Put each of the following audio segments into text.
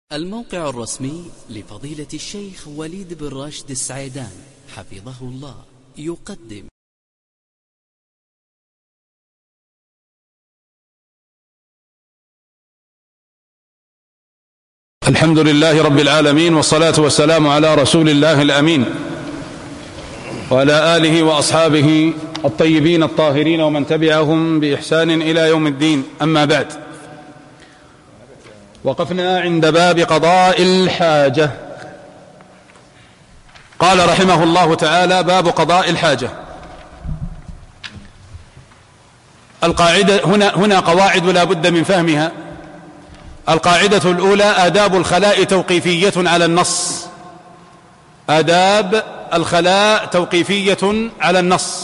الموقع الرسمي لفضيلة الشيخ وليد بن راشد السعيدان حفظه الله يقدم. الحمد لله رب العالمين، والصلاة والسلام على رسول الله الأمين وعلى آله وأصحابه الطيبين الطاهرين ومن تبعهم بإحسان إلى يوم الدين. أما بعد، وقفنا عند باب قضاء الحاجة. قال رحمه الله تعالى: باب قضاء الحاجة. القاعدة هنا قواعد لا بد من فهمها. القاعدة الأولى: آداب الخلاء توقيفية على النص. آداب الخلاء توقيفية على النص،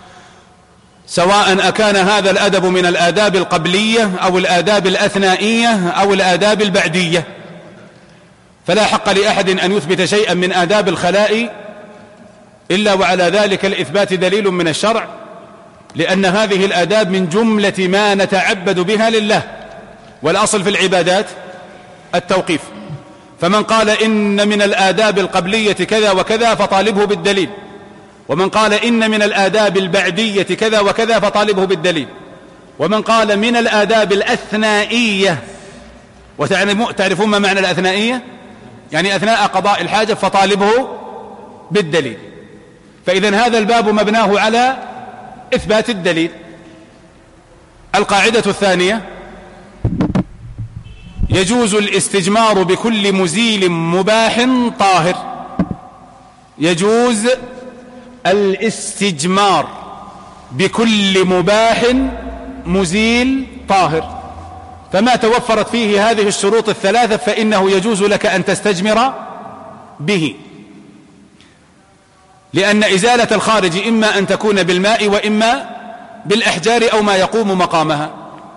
سواء أكان هذا الأدب من الآداب القبلية أو الآداب الأثنائية أو الآداب البعدية، فلا حق لأحد أن يثبت شيئا من آداب الخلاء إلا وعلى ذلك الإثبات دليل من الشرع، لأن هذه الآداب من جملة ما نتعبد بها لله، والأصل في العبادات التوقيف. فمن قال إن من الآداب القبلية كذا وكذا فطالبه بالدليل، ومن قال إن من الآداب البعدية كذا وكذا فطالبه بالدليل، ومن قال من الآداب الأثنائية، وتعرفون ما معنى الأثنائية؟ يعني أثناء قضاء الحاجة، فطالبه بالدليل. فإذن هذا الباب مبناه على إثبات الدليل. القاعدة الثانية: يجوز الاستجمار بكل مزيل مباح طاهر. يجوز الاستجمار بكل مباح مزيل طاهر، فما توفرت فيه هذه الشروط الثلاثة فإنه يجوز لك أن تستجمر به، لأن إزالة الخارج إما أن تكون بالماء وإما بالأحجار أو ما يقوم مقامها.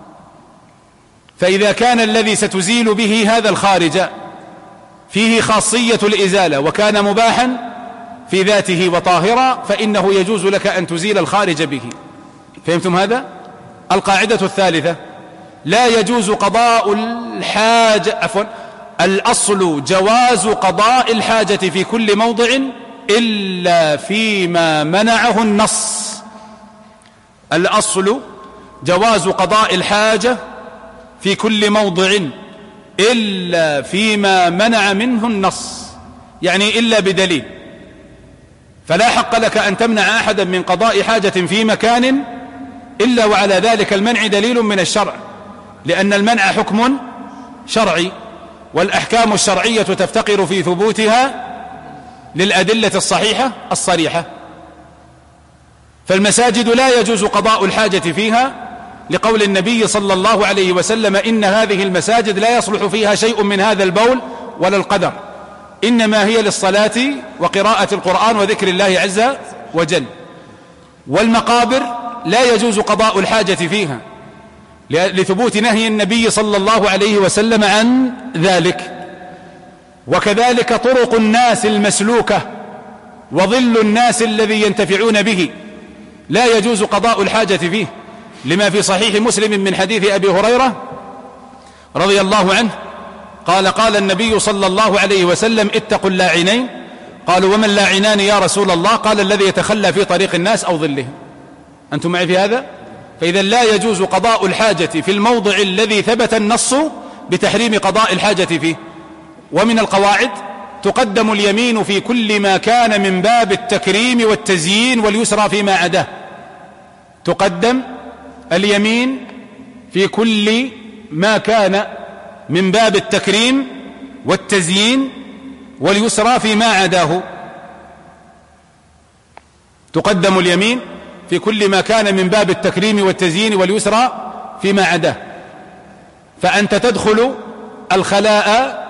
فإذا كان الذي ستزيل به هذا الخارج فيه خاصية الإزالة وكان مباحا في ذاته وطاهرا، فإنه يجوز لك أن تزيل الخارج به. فهمتم هذا؟ القاعدة الثالثة: لا يجوز قضاء الحاجة، الأصل جواز قضاء الحاجة في كل موضع إلا فيما منعه النص. الأصل جواز قضاء الحاجة في كل موضع إلا فيما منع منه النص، يعني إلا بدليل. فلا حق لك أن تمنع أحدا من قضاء حاجة في مكان إلا وعلى ذلك المنع دليل من الشرع، لأن المنع حكم شرعي، والأحكام الشرعية تفتقر في ثبوتها للأدلة الصحيحة الصريحة. فالمساجد لا يجوز قضاء الحاجة فيها، لقول النبي صلى الله عليه وسلم: إن هذه المساجد لا يصلح فيها شيء من هذا البول ولا القدر، إنما هي للصلاة وقراءة القرآن وذكر الله عز وجل. والمقابر لا يجوز قضاء الحاجة فيها لثبوت نهي النبي صلى الله عليه وسلم عن ذلك. وكذلك طرق الناس المسلوكة وظل الناس الذي ينتفعون به لا يجوز قضاء الحاجة فيه، لما في صحيح مسلم من حديث أبي هريرة رضي الله عنه قال: قال النبي صلى الله عليه وسلم: اتقوا اللاعنين. قالوا: وما اللاعنان يا رسول الله؟ قال: الذي يتخلى في طريق الناس أو ظلهم. أنتم معي في هذا؟ فإذا لا يجوز قضاء الحاجة في الموضع الذي ثبت النص بتحريم قضاء الحاجة فيه. ومن القواعد: تقدم اليمين في كل ما كان من باب التكريم والتزيين واليسرى فيما عداه. تقدم اليمين في كل ما كان من باب التكريم والتزيين واليسرى فيما عداه. تقدم اليمين في كل ما كان من باب التكريم والتزيين واليسرى فيما عداه. فأنت تدخل الخلاء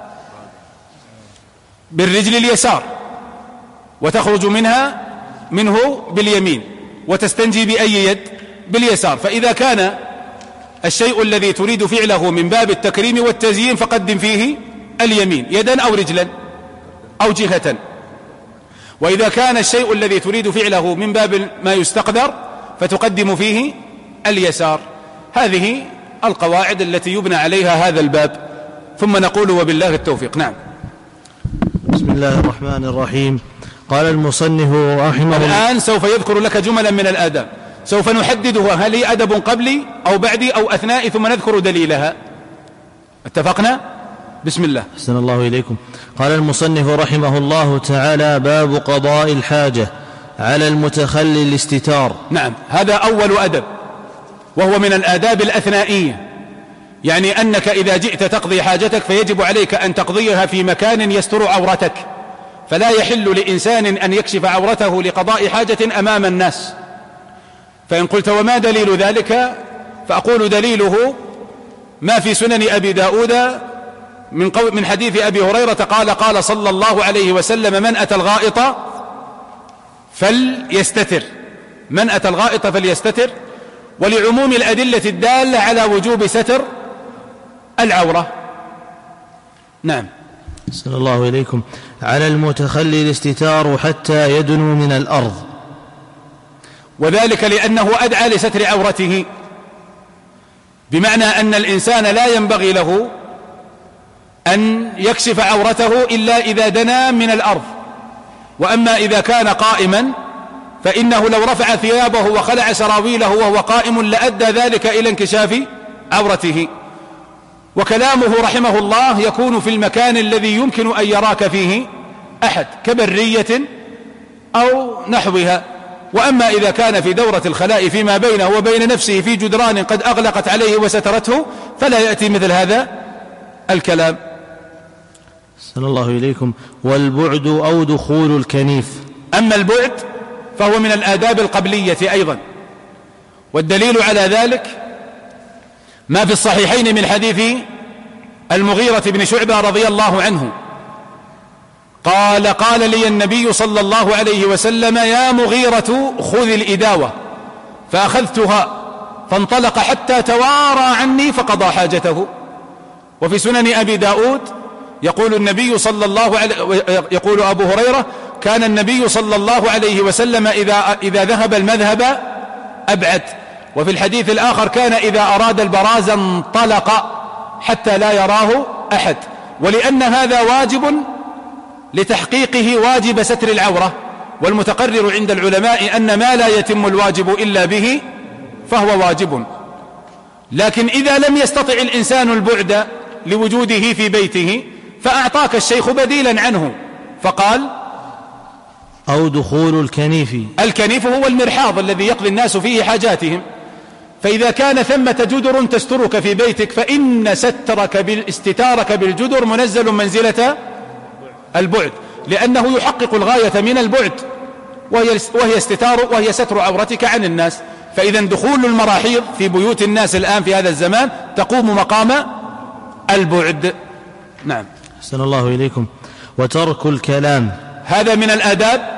بالرجل اليسار وتخرج منه باليمين، وتستنجي بأي يد؟ باليسار. فإذا كان الشيء الذي تريد فعله من باب التكريم والتزيين فقدم فيه اليمين يدا أو رجلا أو جهة. وإذا كان الشيء الذي تريد فعله من باب ما يستقدر فتقدم فيه اليسار. هذه القواعد التي يبنى عليها هذا الباب. ثم نقول وبالله التوفيق. نعم. بسم الله الرحمن الرحيم. قال المصنف رحمه الله. الآن سوف يذكر لك جملا من الآداب، سوف نحددها هل هي أدب قبلي أو بعدي أو أثناء، ثم نذكر دليلها. اتفقنا؟ بسم الله. أحسن الله إليكم. قال المصنف رحمه الله تعالى: باب قضاء الحاجة على المتخلي الاستتار. نعم، هذا أول أدب، وهو من الآداب الأثنائية، يعني أنك إذا جئت تقضي حاجتك فيجب عليك أن تقضيها في مكان يستر عورتك، فلا يحل لإنسان أن يكشف عورته لقضاء حاجة أمام الناس. فإن قلت وما دليل ذلك؟ فأقول دليله ما في سنن أبي داود من حديث أبي هريرة قال: قال صلى الله عليه وسلم: من أتى الغائط فليستتر، من أتى الغائط فليستتر، ولعموم الأدلة الدالة على وجوب ستر العورة. نعم. أحسن الله إليكم. على المتخلي الاستتار حتى يدنو من الأرض، وذلك لأنه أدعى لستر عورته، بمعنى أن الإنسان لا ينبغي له أن يكشف عورته إلا إذا دنا من الأرض. وأما إذا كان قائما فإنه لو رفع ثيابه وخلع سراويله وهو قائم لأدى ذلك إلى انكشاف عورته. وكلامه رحمه الله يكون في المكان الذي يمكن أن يراك فيه أحد كبرية أو نحوها. وأما إذا كان في دورة الخلاء فيما بينه وبين نفسه في جدران قد أغلقت عليه وسترته فلا يأتي مثل هذا الكلام. صلى الله إليكم. والبعد أو دخول الكنيف. أما البعد فهو من الآداب القبلية أيضا، والدليل على ذلك ما في الصحيحين من حديث المغيرة بن شعبة رضي الله عنه قال: قال لي النبي صلى الله عليه وسلم: يا مغيرة خذ الإداوة، فأخذتها فانطلق حتى توارى عني فقضى حاجته. وفي سنن أبي داود يقول النبي صلى الله عليه يقول أبو هريرة: كان النبي صلى الله عليه وسلم إذا ذهب المذهب أبعد. وفي الحديث الآخر: كان إذا أراد البراز انطلق حتى لا يراه أحد. ولأن هذا واجب لتحقيقه واجب ستر العورة، والمتقرر عند العلماء أن ما لا يتم الواجب إلا به فهو واجب. لكن إذا لم يستطع الإنسان البعد لوجوده في بيته فأعطاك الشيخ بديلا عنه فقال: أو دخول الكنيف. الكنيف هو المرحاض الذي يقضي الناس فيه حاجاتهم. فإذا كان ثمة جدر تسترك في بيتك فإن استتارك بالجدر منزل منزلة البعد، لأنه يحقق الغاية من البعد وهي ستر عورتك عن الناس. فإذا دخول المراحيض في بيوت الناس الآن في هذا الزمان تقوم مقام البعد. نعم. أحسن الله إليكم. وترك الكلام، هذا من الآداب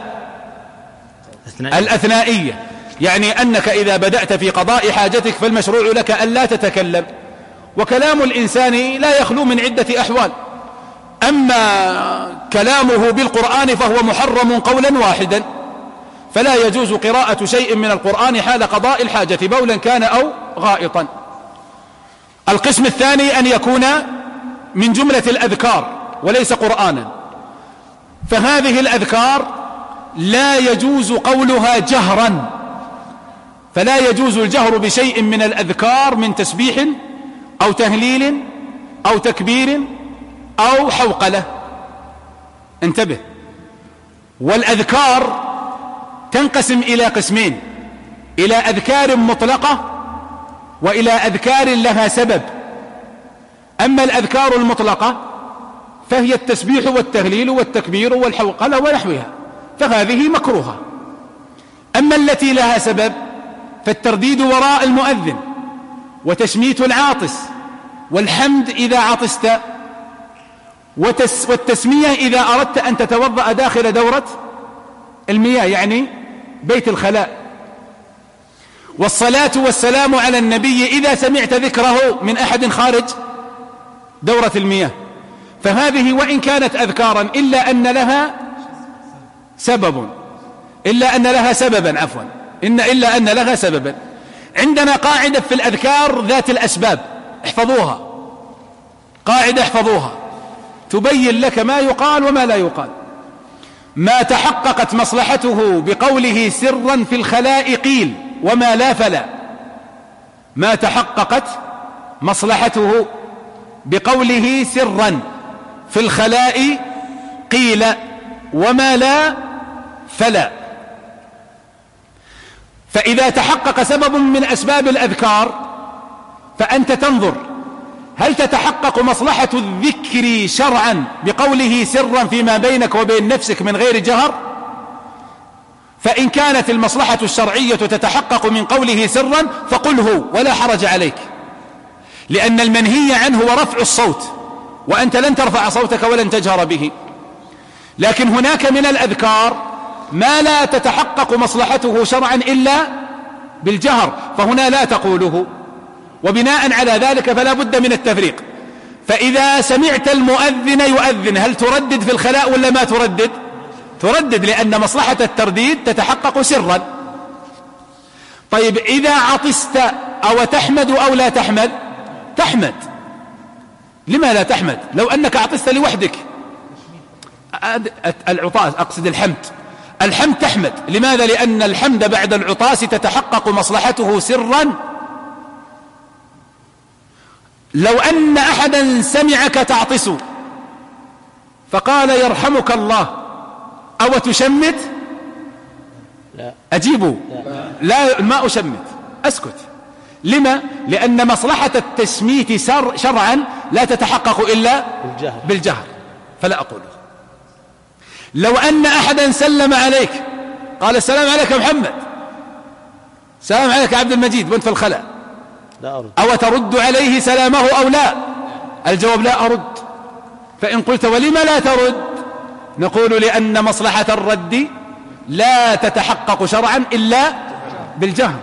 الأثنائية، يعني أنك إذا بدأت في قضاء حاجتك فالمشروع لك أن لا تتكلم. وكلام الإنسان لا يخلو من عدة أحوال. أما كلامه بالقرآن فهو محرم قولا واحدا، فلا يجوز قراءة شيء من القرآن حال قضاء الحاجة بولا كان أو غائطا. القسم الثاني أن يكون من جملة الأذكار وليس قرآنا، فهذه الأذكار لا يجوز قولها جهرا، فلا يجوز الجهر بشيء من الأذكار من تسبيح أو تهليل أو تكبير أو حوقلة. انتبه. والأذكار تنقسم إلى قسمين: إلى أذكار مطلقة وإلى أذكار لها سبب. أما الأذكار المطلقة فهي التسبيح والتهليل والتكبير والحوقلة ونحوها، فهذه مكروهة. أما التي لها سبب فالترديد وراء المؤذن، وتشميت العاطس، والحمد إذا عطست، والتسمية إذا أردت أن تتوضأ داخل دورة المياه يعني بيت الخلاء، والصلاة والسلام على النبي إذا سمعت ذكره من أحد خارج دورة المياه. فهذه وإن كانت أذكارا إلا أن لها سببا. عندنا قاعدة في الأذكار ذات الأسباب، احفظوها: قاعدة احفظوها تبين لك ما يقال وما لا يقال. ما تحققت مصلحته بقوله سرا في الخلاء قيل وما لا فلا. ما تحققت مصلحته بقوله سرا في الخلاء قيل وما لا فلا. فإذا تحقق سبب من أسباب الأذكار فأنت تنظر هل تتحقق مصلحة الذكر شرعا بقوله سرا فيما بينك وبين نفسك من غير جهر. فإن كانت المصلحة الشرعية تتحقق من قوله سرا فقله ولا حرج عليك، لأن المنهي عنه هو رفع الصوت، وأنت لن ترفع صوتك ولن تجهر به. لكن هناك من الأذكار ما لا تتحقق مصلحته شرعا إلا بالجهر، فهنا لا تقوله. وبناء على ذلك فلا بد من التفريق. فإذا سمعت المؤذن يؤذن هل تردد في الخلاء ولا ما تردد؟ تردد، لأن مصلحة الترديد تتحقق سرا. طيب إذا عطست أو تحمد أو لا تحمد؟ تحمد. لما لا تحمد؟ لو أنك عطست لوحدك العطاس، أقصد الحمد تحمد. لماذا؟ لأن الحمد بعد العطاس تتحقق مصلحته سرا. لو أن أحدا سمعك تعطس فقال يرحمك الله أو تشمت؟ لا. أجيبوا لا ما أشمت، أسكت. لما؟ لأن مصلحة التشميت شرعا لا تتحقق إلا بالجهر، فلا أقوله. لو أن أحدا سلم عليك قال السلام عليك يا محمد، السلام عليك يا عبد المجيد، وانت في الخلاء، لا أرد. أو ترد عليه سلامه أو لا؟ الجواب لا أرد. فإن قلت ولم لا ترد؟ نقول لأن مصلحة الرد لا تتحقق شرعا إلا بالجهر.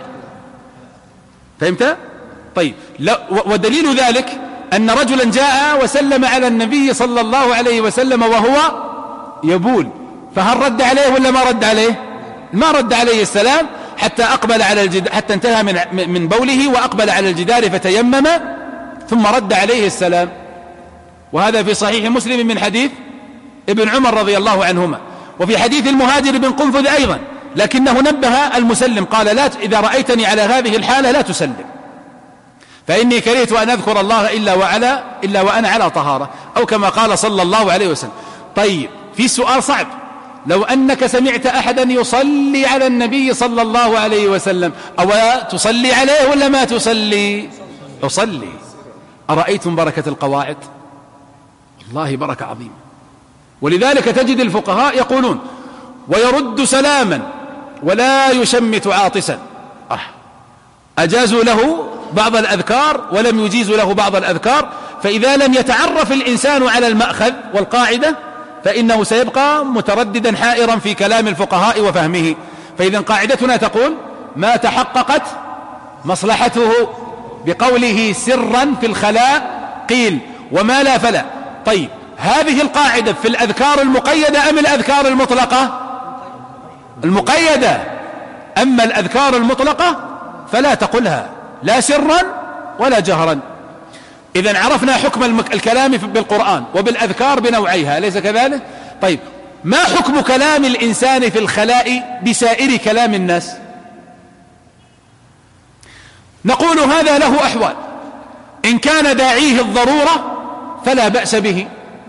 فهمت؟ طيب، ودليل ذلك أن رجلا جاء وسلم على النبي صلى الله عليه وسلم وهو يبول، فهل رد عليه ولا ما رد عليه؟ ما رد عليه السلام حتى أقبل على الجدار، حتى انتهى من بوله وأقبل على الجدار فتيمم ثم رد عليه السلام. وهذا في صحيح مسلم من حديث ابن عمر رضي الله عنهما، وفي حديث المهاجر بن قنفذ أيضا، لكنه نبه المسلم قال لا، إذا رأيتني على هذه الحالة لا تسلم، فإني كرهت أن أذكر الله إلا وأنا على طهارة، أو كما قال صلى الله عليه وسلم. طيب، في سؤال صعب، لو أنك سمعت أحدا يصلي على النبي صلى الله عليه وسلم، أو تصلي عليه ولا ما تصلي؟ أصلي. أرأيتم بركة القواعد؟ والله بركة عظيمة. ولذلك تجد الفقهاء يقولون ويرد سلاما ولا يشمت عاطسا. أجازوا له بعض الأذكار ولم يجيزوا له بعض الأذكار. فإذا لم يتعرف الإنسان على المأخذ والقاعدة فإنه سيبقى مترددا حائرا في كلام الفقهاء وفهمه. فإذا قاعدتنا تقول ما تحققت مصلحته بقوله سرا في الخلاء قيل وما لا فلا. طيب، هذه القاعدة في الأذكار المقيدة أم الأذكار المطلقة؟ المقيدة. أما الأذكار المطلقة فلا تقلها لا سرا ولا جهرا. إذن عرفنا حكم الكلام بالقرآن وبالأذكار بنوعيها، أليس كذلك؟ طيب، ما حكم كلام الإنسان في الخلاء بسائر كلام الناس؟ نقول هذا له أحوال. إن كان داعيه الضرورة فلا بأس به،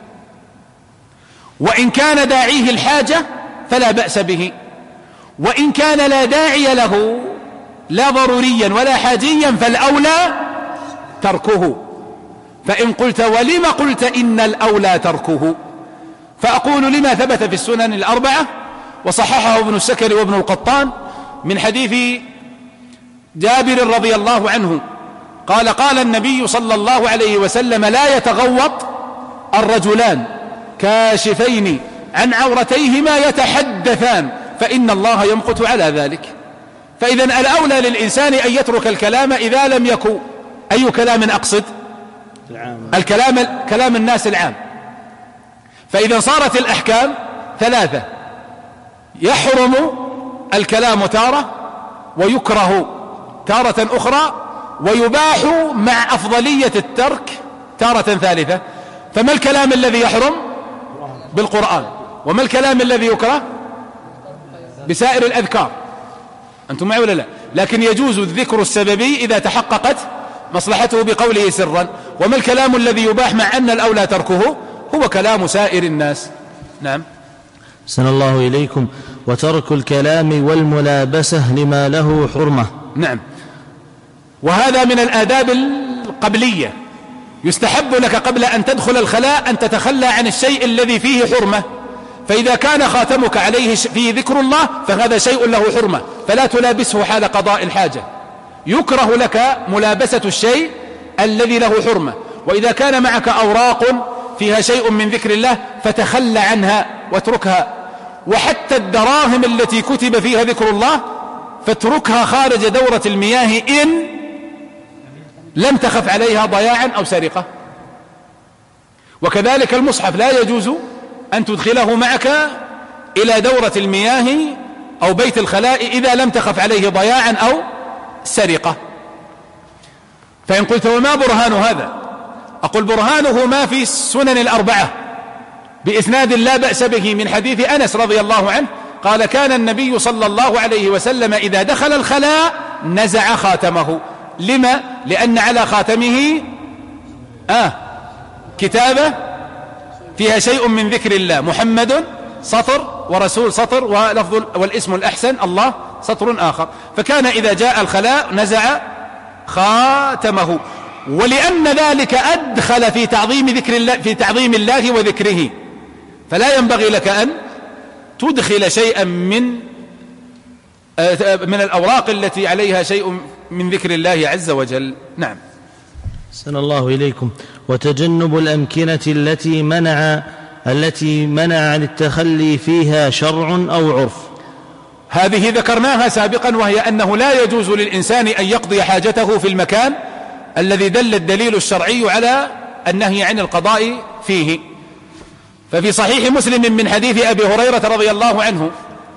وإن كان داعيه الحاجة فلا بأس به، وإن كان لا داعي له لا ضروريا ولا حاجيا فالأولى تركه. فإن قلت ولم قلت إن الأولى تركه؟ فأقول لما ثبت في السنن الأربعة وصححه ابن السكر وابن القطان من حديث جابر رضي الله عنه قال قال النبي صلى الله عليه وسلم لا يتغوط الرجلان كاشفين عن عورتيهما يتحدثان فإن الله يمقت على ذلك. فإذا الأولى للإنسان أن يترك الكلام إذا لم يكن. أي كلام أقصد؟ كلام الناس العام. فإذا صارت الأحكام ثلاثة: يحرم الكلام تارة، ويكره تارة أخرى، ويباح مع أفضلية الترك تارة ثالثة. فما الكلام الذي يحرم؟ بالقرآن. وما الكلام الذي يكره؟ بسائر الأذكار. أنتم معي ولا لا؟ لكن يجوز الذكر السببي إذا تحققت مصلحته بقوله سرا. وما الكلام الذي يباح مع أن الأولى تركه؟ هو كلام سائر الناس. نعم. أحسن الله إليكم. وترك الكلام والملابسة لما له حرمة. نعم. وهذا من الآداب القبلية. يستحب لك قبل أن تدخل الخلاء أن تتخلى عن الشيء الذي فيه حرمة، فإذا كان خاتمك عليه فيه ذكر الله فهذا شيء له حرمة، فلا تلابسه حال قضاء الحاجة. يكره لك ملابسة الشيء الذي له حرمة. وإذا كان معك أوراق فيها شيء من ذكر الله فتخلى عنها واتركها. وحتى الدراهم التي كتب فيها ذكر الله فاتركها خارج دورة المياه إن لم تخف عليها ضياعا أو سرقة. وكذلك المصحف لا يجوز أن تدخله معك إلى دورة المياه أو بيت الخلاء إذا لم تخف عليه ضياعا أو سرقة. فإن قلت وما برهان هذا؟ أقول برهانه ما في السنن الأربعة بإسناد لا بأس به من حديث أنس رضي الله عنه قال كان النبي صلى الله عليه وسلم إذا دخل الخلاء نزع خاتمه. لما؟ لأن على خاتمه كتابة فيها شيء من ذكر الله، محمد سطر ورسول سطر ولفظ والاسم الأحسن الله سطر آخر. فكان إذا جاء الخلاء نزع خاتمه. ولأن ذلك أدخل في تعظيم ذكر الله، في تعظيم الله وذكره، فلا ينبغي لك أن تدخل شيئا من الأوراق التي عليها شيء من ذكر الله عز وجل. نعم. أحسن الله إليكم. وتجنب الأمكنة التي منع عن التخلي فيها شرع أو عرف. هذه ذكرناها سابقا، وهي أنه لا يجوز للإنسان أن يقضي حاجته في المكان الذي دل الدليل الشرعي على النهي عن القضاء فيه. ففي صحيح مسلم من حديث أبي هريرة رضي الله عنه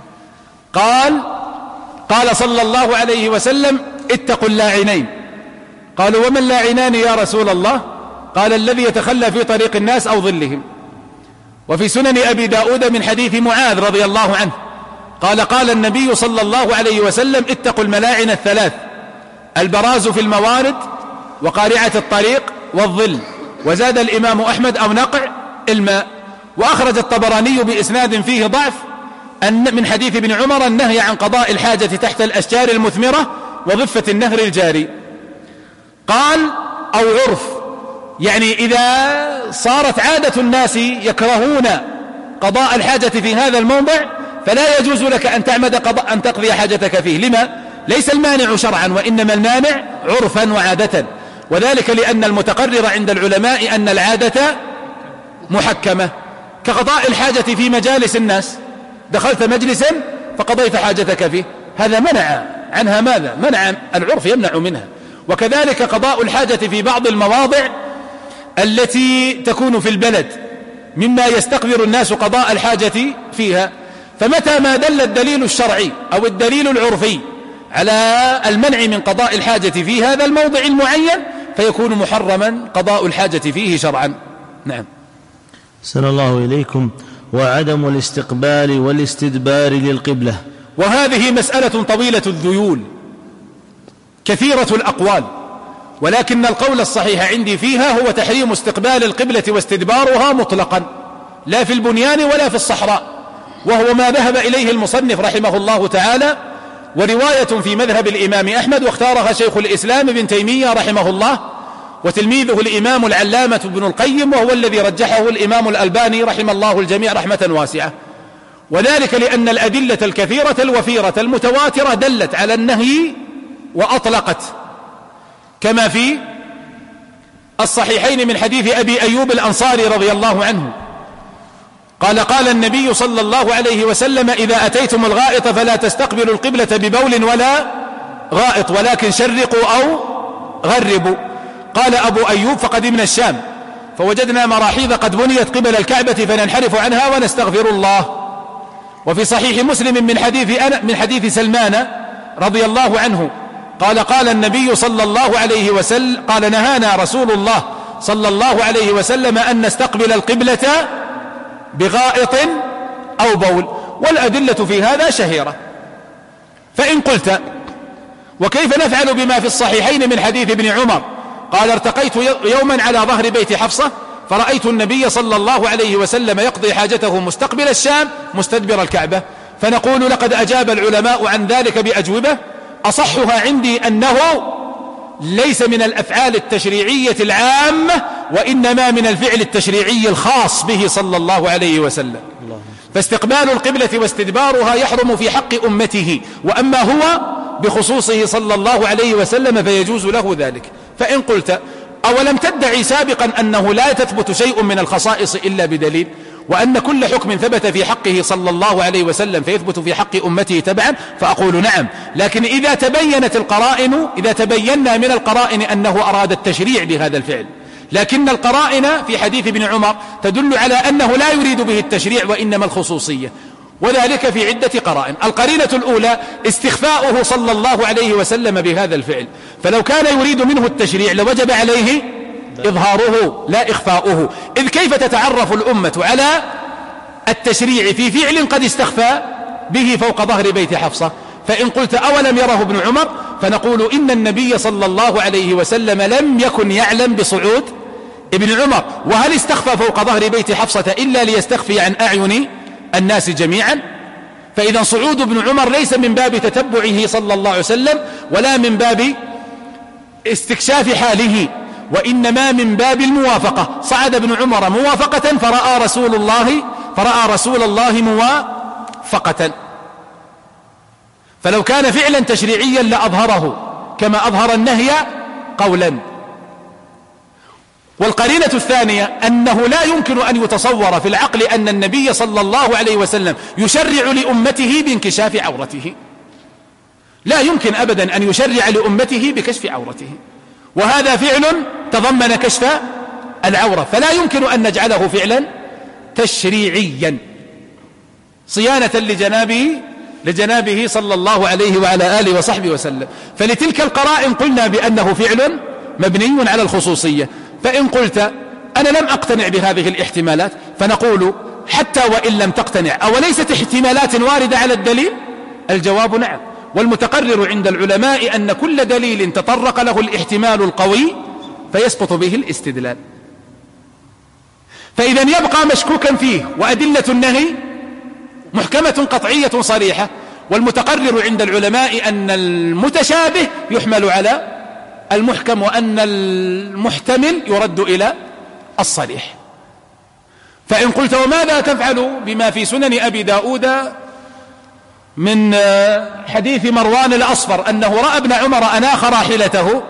قال صلى الله عليه وسلم اتقوا اللاعنين. قالوا وما اللاعنان يا رسول الله؟ قال الذي يتخلى في طريق الناس أو ظلهم. وفي سنن أبي داود من حديث معاذ رضي الله عنه قال النبي صلى الله عليه وسلم اتقوا الملاعن الثلاث: البراز في الموارد، وقارعة الطريق، والظل. وزاد الإمام أحمد أو نقع الماء. وأخرج الطبراني بإسناد فيه ضعف من حديث ابن عمر النهي عن قضاء الحاجة تحت الأشجار المثمرة وضفة النهر الجاري. قال أو عرف، يعني إذا صارت عادة الناس يكرهون قضاء الحاجة في هذا الموضع فلا يجوز لك أن تعمد أن تقضي حاجتك فيه. لما؟ ليس المانع شرعا، وإنما المانع عرفا وعادة. وذلك لأن المتقرر عند العلماء أن العادة محكمة، كقضاء الحاجة في مجالس الناس. دخلت مجلسا فقضيت حاجتك فيه، هذا منع عنها ماذا؟ منع العرف يمنع منها. وكذلك قضاء الحاجة في بعض المواضع التي تكون في البلد مما يستقبل الناس قضاء الحاجة فيها. فمتى ما دل الدليل الشرعي أو الدليل العرفي على المنع من قضاء الحاجة في هذا الموضع المعين فيكون محرما قضاء الحاجة فيه شرعا. نعم. أحسن الله إليكم. وعدم الاستقبال والاستدبار للقبلة. وهذه مسألة طويلة الذيول كثيرة الأقوال، ولكن القول الصحيح عندي فيها هو تحريم استقبال القبلة واستدبارها مطلقا، لا في البنيان ولا في الصحراء، وهو ما ذهب إليه المصنف رحمه الله تعالى، ورواية في مذهب الإمام أحمد، واختارها شيخ الإسلام ابن تيمية رحمه الله، وتلميذه الإمام العلامة ابن القيم، وهو الذي رجحه الإمام الألباني رحمه الله الجميع رحمة واسعة. وذلك لأن الأدلة الكثيرة الوفيرة المتواترة دلت على النهي وأطلقت، كما في الصحيحين من حديث أبي أيوب الأنصاري رضي الله عنه قال النبي صلى الله عليه وسلم إذا أتيتم الغائط فلا تستقبلوا القبلة ببول ولا غائط، ولكن شرقوا أو غربوا. قال أبو أيوب فقدمنا الشام فوجدنا مراحيض قد بنيت قبل الكعبة فننحرف عنها ونستغفر الله. وفي صحيح مسلم من حديث سلمان رضي الله عنه قال النبي صلى الله عليه وسلم قال نهانا رسول الله صلى الله عليه وسلم أن نستقبل القبلة بغائط أو بول، والأدلة في هذا شهيرة. فإن قلت وكيف نفعل بما في الصحيحين من حديث ابن عمر قال ارتقيت يوما على ظهر بيت حفصة فرأيت النبي صلى الله عليه وسلم يقضي حاجته مستقبل الشام مستدبر الكعبة، فنقول لقد أجاب العلماء عن ذلك بأجوبة أصحها عندي أنه ليس من الأفعال التشريعية العامة، وإنما من الفعل التشريعي الخاص به صلى الله عليه وسلم. فاستقبال القبلة واستدبارها يحرم في حق أمته، وأما هو بخصوصه صلى الله عليه وسلم فيجوز له ذلك. فإن قلت أولم تدعي سابقا أنه لا تثبت شيء من الخصائص إلا بدليل، وأن كل حكم ثبت في حقه صلى الله عليه وسلم فيثبت في حق أمته تبعا، فأقول نعم، لكن إذا تبينا من القرائن أنه أراد التشريع بهذا الفعل، لكن القرائن في حديث ابن عمر تدل على أنه لا يريد به التشريع وإنما الخصوصية، وذلك في عدة قرائن. القرينة الأولى استخفاؤه صلى الله عليه وسلم بهذا الفعل، فلو كان يريد منه التشريع لوجب عليه إظهاره لا إخفاؤه، إذ كيف تتعرف الأمة على التشريع في فعل قد استخفى به فوق ظهر بيت حفصة؟ فإن قلت أولم يره ابن عمر فنقول إن النبي صلى الله عليه وسلم لم يكن يعلم بصعود ابن عمر، وهل استخفى فوق ظهر بيت حفصة إلا ليستخفي عن أعين الناس جميعا؟ فإذا صعود ابن عمر ليس من باب تتبعه صلى الله عليه وسلم ولا من باب استكشاف حاله، وإنما من باب الموافقة. صعد ابن عمر موافقة فرأى رسول الله موافقة، فلو كان فعلا تشريعيا لأظهره كما أظهر النهي قولا. والقرينة الثانية أنه لا يمكن أن يتصور في العقل أن النبي صلى الله عليه وسلم يشرع لأمته بانكشاف عورته، لا يمكن أبدا أن يشرع لأمته بكشف عورته، وهذا فعل تضمن كشف العورة، فلا يمكن أن نجعله فعلا تشريعيا صيانة لجنابه صلى الله عليه وعلى آله وصحبه وسلم. فلتلك القرائن قلنا بأنه فعل مبني على الخصوصية. فإن قلت أنا لم أقتنع بهذه الاحتمالات فنقول حتى وإن لم تقتنع أوليست احتمالات واردة على الدليل؟ الجواب نعم، والمتقرر عند العلماء أن كل دليل تطرق له الاحتمال القوي فيسقط به الاستدلال. فإذا يبقى مشكوكا فيه وأدلة النهي محكمة قطعية صريحة، والمتقرر عند العلماء أن المتشابه يحمل على المحكم وأن المحتمل يرد إلى الصريح. فإن قلت وماذا تفعل بما في سنن أبي داود من حديث مروان الأصفر أنه رأى ابن عمر أناخ راحلته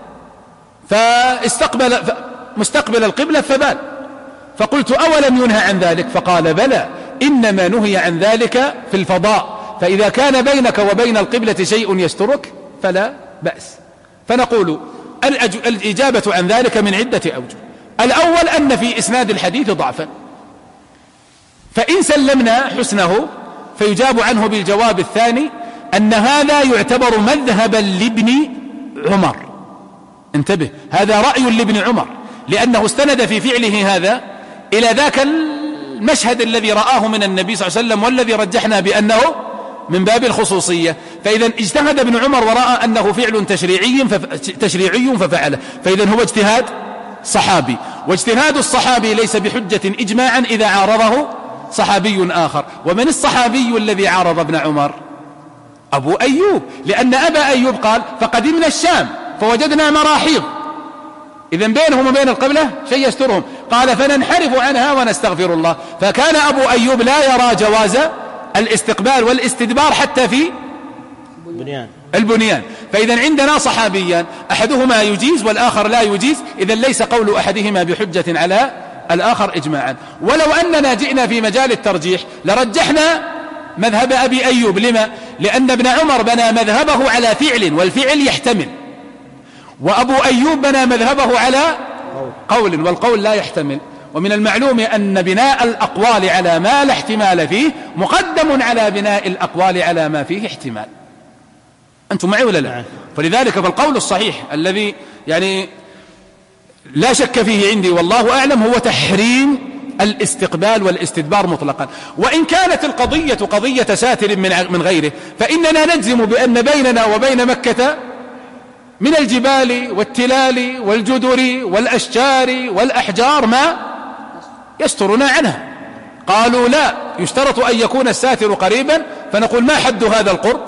مستقبل القبلة فبال، فقلت أولم ينهى عن ذلك؟ فقال بلى، إنما نهي عن ذلك في الفضاء، فإذا كان بينك وبين القبلة شيء يسترك فلا بأس. فنقول الإجابة عن ذلك من عدة أوجه. الأول أن في إسناد الحديث ضعفا، فإن سلمنا حسنه فيجاب عنه بالجواب الثاني أن هذا يعتبر مذهبا لابن عمر. انتبه، هذا رأي لابن عمر، لأنه استند في فعله هذا إلى ذاك المشهد الذي رآه من النبي صلى الله عليه وسلم والذي رجحنا بأنه من باب الخصوصية. فإذا اجتهد ابن عمر ورأى أنه فعل تشريعي ففعله، فإذا هو اجتهاد صحابي، واجتهاد الصحابي ليس بحجة إجماعا إذا عارضه صحابي آخر. ومن الصحابي الذي عارض ابن عمر؟ أبو أيوب، لأن أبا أيوب قال فقدمنا الشام فوجدنا مراحيض، إذا بينهم وبين القبلة شيء يسترهم، قال فننحرف عنها ونستغفر الله. فكان أبو أيوب لا يرى جواز الاستقبال والاستدبار حتى في البنيان. فإذا عندنا صحابيان أحدهما يجيز والآخر لا يجيز، إذا ليس قول أحدهما بحجة على الآخر إجماعا. ولو أننا جئنا في مجال الترجيح لرجحنا مذهب أبي أيوب. لما؟ لأن ابن عمر بنى مذهبه على فعل، والفعل يحتمل، وأبو أيوب بنى مذهبه على قول، والقول لا يحتمل. ومن المعلوم أن بناء الأقوال على ما لا احتمال فيه مقدم على بناء الأقوال على ما فيه احتمال. أنتم معي ولا لا؟ فلذلك فالقول الصحيح الذي يعني لا شك فيه عندي والله أعلم هو تحريم الاستقبال والاستدبار مطلقا. وإن كانت القضية قضية ساتر من غيره، فإننا نجزم بأن بيننا وبين مكة من الجبال والتلال والجدر والأشجار والأحجار ما يسترنا عنها. قالوا لا، يشترط أن يكون الساتر قريبا، فنقول ما حد هذا القرب؟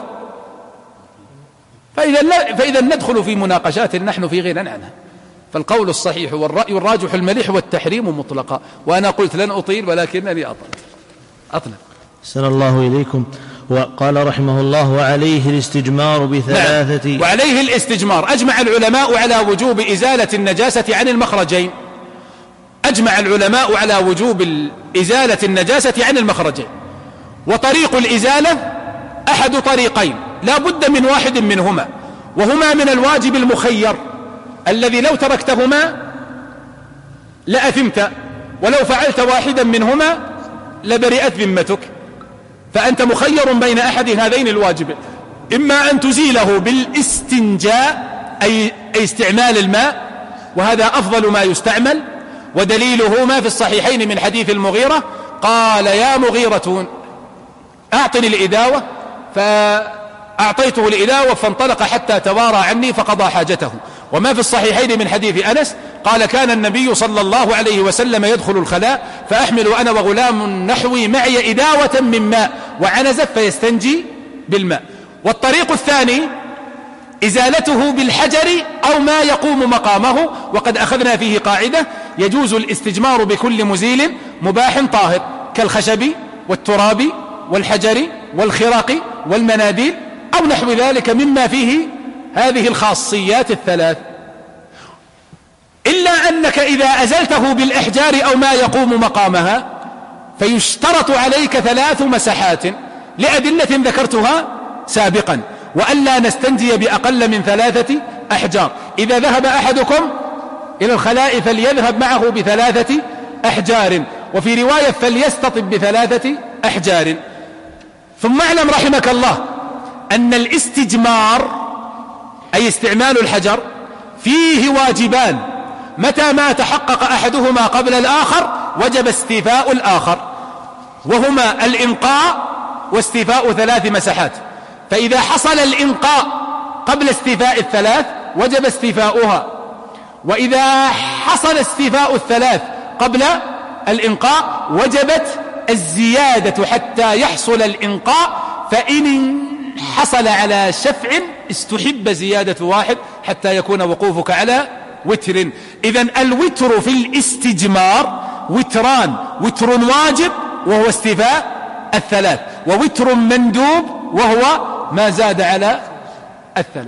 فإذا ندخل في مناقشات نحن في غنى عنها. فالقول الصحيح والرأي الراجح المليح والتحريم مطلقا. وأنا قلت لن أطيل ولكنني أطلق. أحسن الله إليكم. وقال رحمه الله: وعليه الاستجمار بثلاثة. نعم. وعليه الاستجمار. أجمع العلماء على وجوب إزالة النجاسة عن المخرجين. أجمع العلماء على وجوب إزالة النجاسة عن المخرجين. وطريق الإزالة أحد طريقين لا بد من واحد منهما، وهما من الواجب المخير الذي لو تركتهما لأثمت، ولو فعلت واحدا منهما لبرئت ذمتك. فأنت مخير بين أحد هذين الواجبين: إما أن تزيله بالاستنجاء أي استعمال الماء، وهذا أفضل ما يستعمل، ودليله ما في الصحيحين من حديث المغيرة قال: يا مغيرة أعطني الإداوة، فأعطيته الإداوة فانطلق حتى توارى عني فقضى حاجته. وما في الصحيحين من حديث أنس قال: كان النبي صلى الله عليه وسلم يدخل الخلاء فأحمل أنا وغلام نحوي معي إداوة من ماء وعنزة فيستنجي بالماء. والطريق الثاني إزالته بالحجر أو ما يقوم مقامه، وقد أخذنا فيه قاعدة: يجوز الاستجمار بكل مزيل مباح طاهر كالخشب والتراب والحجر والخرق والمناديل أو نحو ذلك مما فيه هذه الخاصيات الثلاث، إلا أنك إذا أزلته بالأحجار أو ما يقوم مقامها فيشترط عليك 3 مسحات لأدلة ذكرتها سابقا، وألا نستنجي بأقل من 3 أحجار. إذا ذهب أحدكم إلى الخلاء فليذهب معه ب3 أحجار، وفي رواية فليستطب ب3 أحجار. ثم اعلم رحمك الله أن الاستجمار أي استعمال الحجر فيه واجبان، متى ما تحقق أحدهما قبل الآخر وجب استيفاء الآخر، وهما الإنقاء واستيفاء 3 مسحات. فإذا حصل الإنقاء قبل استيفاء 3 وجب استيفاؤها، وإذا حصل استيفاء 3 قبل الإنقاء وجبت الزيادة حتى يحصل الإنقاء، فإن حصل على شفع استحب زيادة 1 حتى يكون وقوفك على وتر. إذن الوتر في الاستجمار وتران: وتر واجب وهو استيفاء 3، ووتر مندوب وهو ما زاد على 3.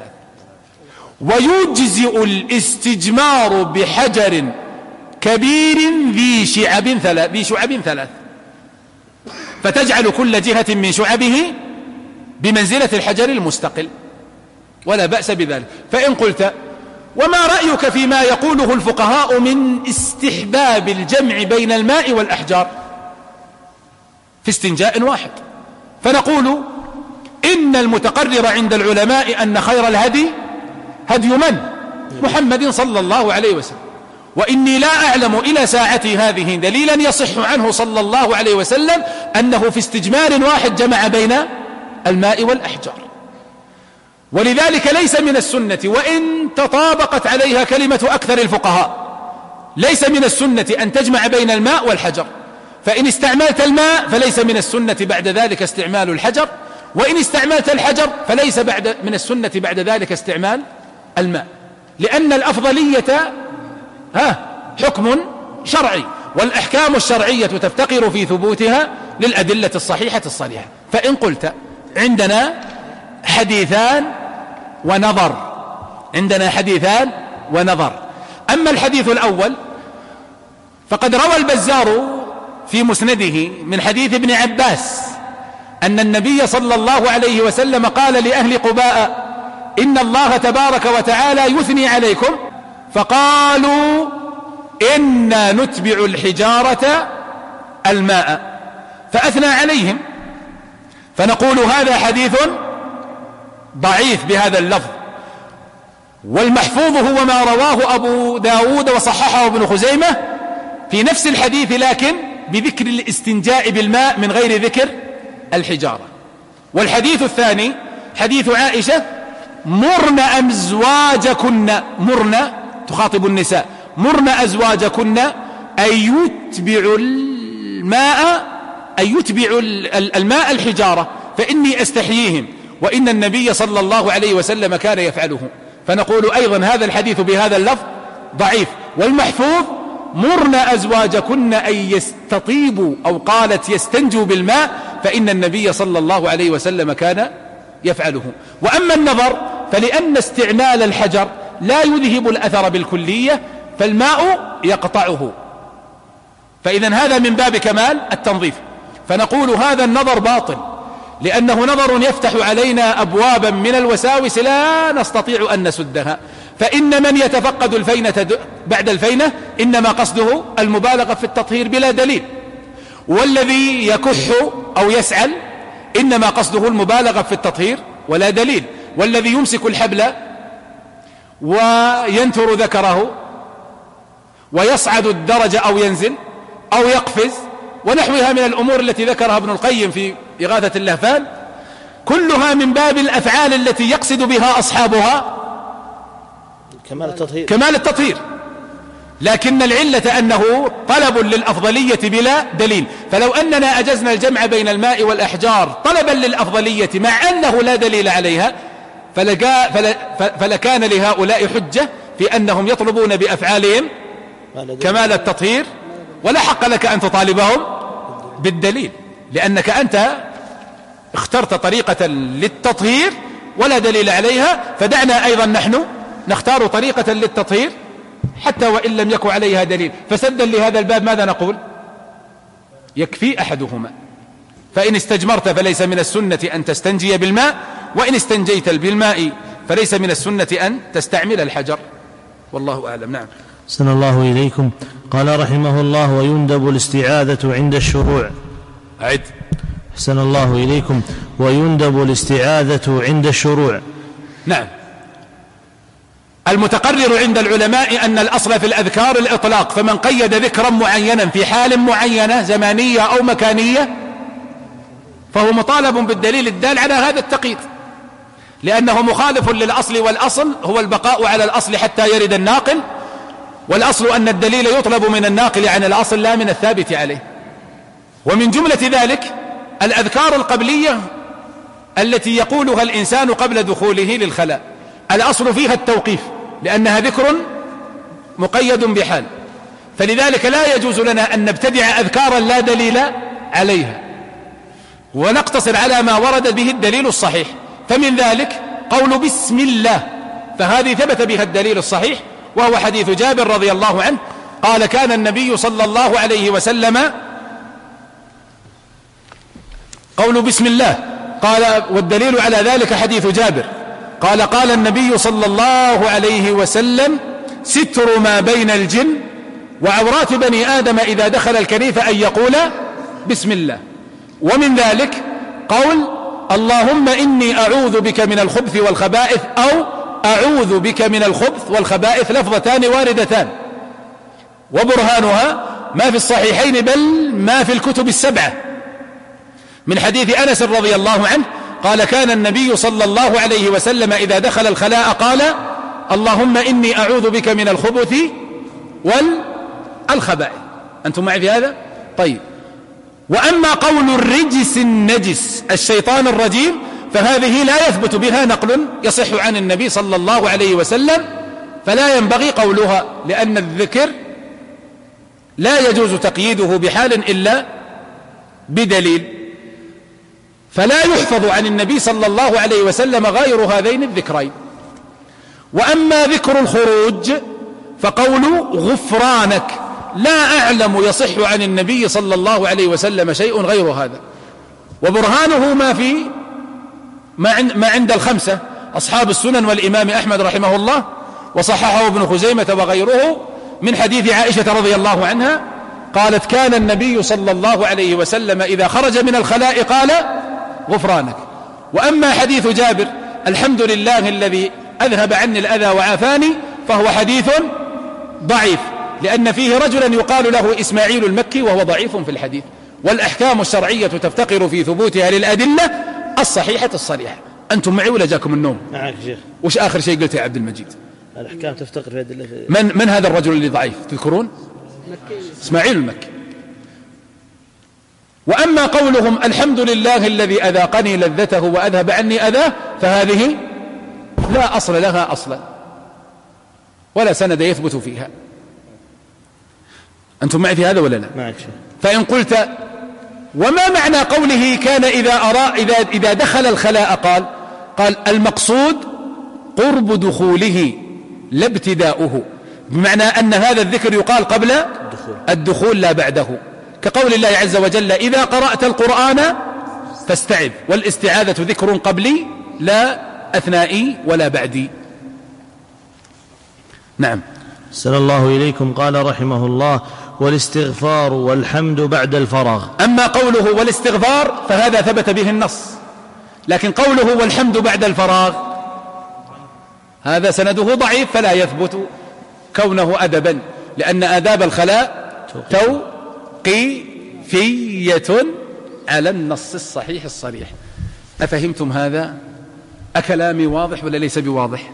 ويجزئ الاستجمار بحجر كبير ذي شعب 3، فتجعل كل جهة من شعبه بمنزلة الحجر المستقل، ولا بأس بذلك. فإن قلت: وما رأيك فيما يقوله الفقهاء من استحباب الجمع بين الماء والأحجار في استنجاء واحد؟ فنقول: إن المتقرر عند العلماء أن خير الهدي هدي من؟ محمد صلى الله عليه وسلم. وإني لا أعلم إلى ساعتي هذه دليلا يصح عنه صلى الله عليه وسلم أنه في استجمار واحد جمع بين الماء والأحجار. ولذلك ليس من السنة، وإن تطابقت عليها كلمة أكثر الفقهاء، ليس من السنة أن تجمع بين الماء والحجر. فإن استعملت الماء فليس من السنة بعد ذلك استعمال الحجر، وإن استعملت الحجر فليس من السنة بعد ذلك استعمال الماء، لأن الأفضلية حكم شرعي، والأحكام الشرعية تفتقر في ثبوتها للأدلة الصحيحة الصريحة. فإن قلت: عندنا حديثان ونظر، أما الحديث الأول فقد روى البزار في مسنده من حديث ابن عباس أن النبي صلى الله عليه وسلم قال لأهل قباء: إن الله تبارك وتعالى يثني عليكم، فقالوا: إنا نتبع الحجارة الماء، فأثنى عليهم. فنقول: هذا حديث ضعيف بهذا اللفظ، والمحفوظ هو ما رواه أبو داود وصححه ابن خزيمة في نفس الحديث، لكن بذكر الاستنجاء بالماء من غير ذكر الحجارة. والحديث الثاني حديث عائشة: مرن أزواجكن، مرن تخاطب النساء، مرن أزواجكن أن يتبعوا الماء الحجارة فإني أستحييهم، وإن النبي صلى الله عليه وسلم كان يفعله. فنقول أيضا هذا الحديث بهذا اللفظ ضعيف. والمحفوظ: مرن أزواجكن أن يستطيبوا، أو قالت يستنجوا بالماء، فإن النبي صلى الله عليه وسلم كان يفعله. وأما النظر فلأن استعمال الحجر لا يذهب الأثر بالكلية، فالماء يقطعه، فإذا هذا من باب كمال التنظيف. فنقول هذا النظر باطل، لأنه نظر يفتح علينا أبوابا من الوساوس لا نستطيع أن نسدها. فإن من يتفقد الفينة بعد الفينة إنما قصده المبالغة في التطهير بلا دليل، والذي يكح أو يسعل إنما قصده المبالغة في التطهير ولا دليل، والذي يمسك الحبل وينثر ذكره ويصعد الدرجة أو ينزل أو يقفز ونحوها من الأمور التي ذكرها ابن القيم في إغاثة اللهفان، كلها من باب الأفعال التي يقصد بها أصحابها كمال التطهير، لكن العلة أنه طلب للأفضلية بلا دليل. فلو أننا أجزنا الجمع بين الماء والأحجار طلبا للأفضلية مع أنه لا دليل عليها، فلكان لهؤلاء حجة في أنهم يطلبون بأفعالهم كمال التطهير، ولا حق لك أن تطالبهم بالدليل، لأنك أنت اخترت طريقة للتطهير ولا دليل عليها. فدعنا أيضا نحن نختار طريقة للتطهير حتى وإن لم يكن عليها دليل. فسدا لهذا الباب ماذا نقول؟ يكفي أحدهما. فإن استجمرت فليس من السنة أن تستنجي بالماء، وإن استنجيت بالماء فليس من السنة أن تستعمل الحجر، والله أعلم. نعم. أحسن الله إليكم. قال رحمه الله: ويندب الاستعاذة عند الشروع. أعد. أحسن الله إليكم. ويندب الاستعاذة عند الشروع. نعم. المتقرر عند العلماء أن الأصل في الأذكار الإطلاق، فمن قيد ذكرا معينا في حال معينة زمانية أو مكانية فهو مطالب بالدليل الدال على هذا التقييد، لأنه مخالف للأصل، والأصل هو البقاء على الأصل حتى يرد الناقل، والأصل أن الدليل يطلب من الناقل عن الأصل لا من الثابت عليه. ومن جملة ذلك الأذكار القبلية التي يقولها الإنسان قبل دخوله للخلاء، الأصل فيها التوقيف لأنها ذكر مقيد بحال، فلذلك لا يجوز لنا أن نبتدع أذكارا لا دليل عليها ونقتصر على ما ورد به الدليل الصحيح. فمن ذلك قول بسم الله، فهذه ثبت بها الدليل الصحيح، وهو حديث جابر رضي الله عنه قال: كان النبي صلى الله عليه وسلم، قول بسم الله قال، والدليل على ذلك حديث جابر قال: قال النبي صلى الله عليه وسلم: ستر ما بين الجن وعورات بني آدم إذا دخل الكنيف أن يقول بسم الله. ومن ذلك قول: اللهم إني أعوذ بك من الخبث والخبائث، أو أعوذ بك من الخبث والخبائث، لفظتان واردتان، وبرهانها ما في الصحيحين بل ما في الكتب السبعة من حديث أنس رضي الله عنه قال: كان النبي صلى الله عليه وسلم إذا دخل الخلاء قال: اللهم إني أعوذ بك من الخبث والخبائث. أنتم معي في هذا؟ طيب. وأما قول الرجس النجس الشيطان الرجيم فهذه لا يثبت بها نقل يصح عن النبي صلى الله عليه وسلم، فلا ينبغي قولها، لأن الذكر لا يجوز تقييده بحال إلا بدليل، فلا يحفظ عن النبي صلى الله عليه وسلم غير هذين الذكرين. وأما ذكر الخروج فقول غفرانك لا أعلم يصح عن النبي صلى الله عليه وسلم شيء غير هذا، وبرهانه ما عند الخمسة أصحاب السنن والإمام أحمد رحمه الله، وصححه ابن خزيمة وغيره من حديث عائشة رضي الله عنها قالت: كان النبي صلى الله عليه وسلم إذا خرج من الخلاء قال غفرانك. وأما حديث جابر: الحمد لله الذي أذهب عني الأذى وعافاني فهو حديث ضعيف، لأن فيه رجلا يقال له إسماعيل المكي وهو ضعيف في الحديث. والأحكام الشرعية تفتقر في ثبوتها للأدلة الصحيحة الصريحة. أنتم معي ولا جاكم النوم؟ معك شيخ. وش آخر شيء قلت يا عبد المجيد؟ الأحكام تفتقر في أدلة. من هذا الرجل اللي ضعيف تذكرون؟ إسماعيل المكي. وأما قولهم الحمد لله الذي أذاقني لذته وأذهب عني أذاه، فهذه لا أصل لها أصلا ولا سند يثبت فيها. أنتم معي في هذا ولا لا؟ معك. فإن قلت وما معنى قوله كان إذا دخل الخلاء قال المقصود قرب دخوله لا ابتداؤه، بمعنى أن هذا الذكر يقال قبل الدخول لا بعده، كقول الله عز وجل إذا قرأت القرآن فاستعذ، والاستعاذة ذكر قبلي لا أثنائي ولا بعدي. نعم. أحسن الله إليكم. قال رحمه الله والاستغفار والحمد بعد الفراغ. أما قوله والاستغفار فهذا ثبت به النص، لكن قوله والحمد بعد الفراغ هذا سنده ضعيف فلا يثبت كونه أدبا، لأن آداب الخلاء توقيفية على النص الصحيح الصريح. أفهمتم هذا؟ أكلامي واضح ولا ليس بواضح؟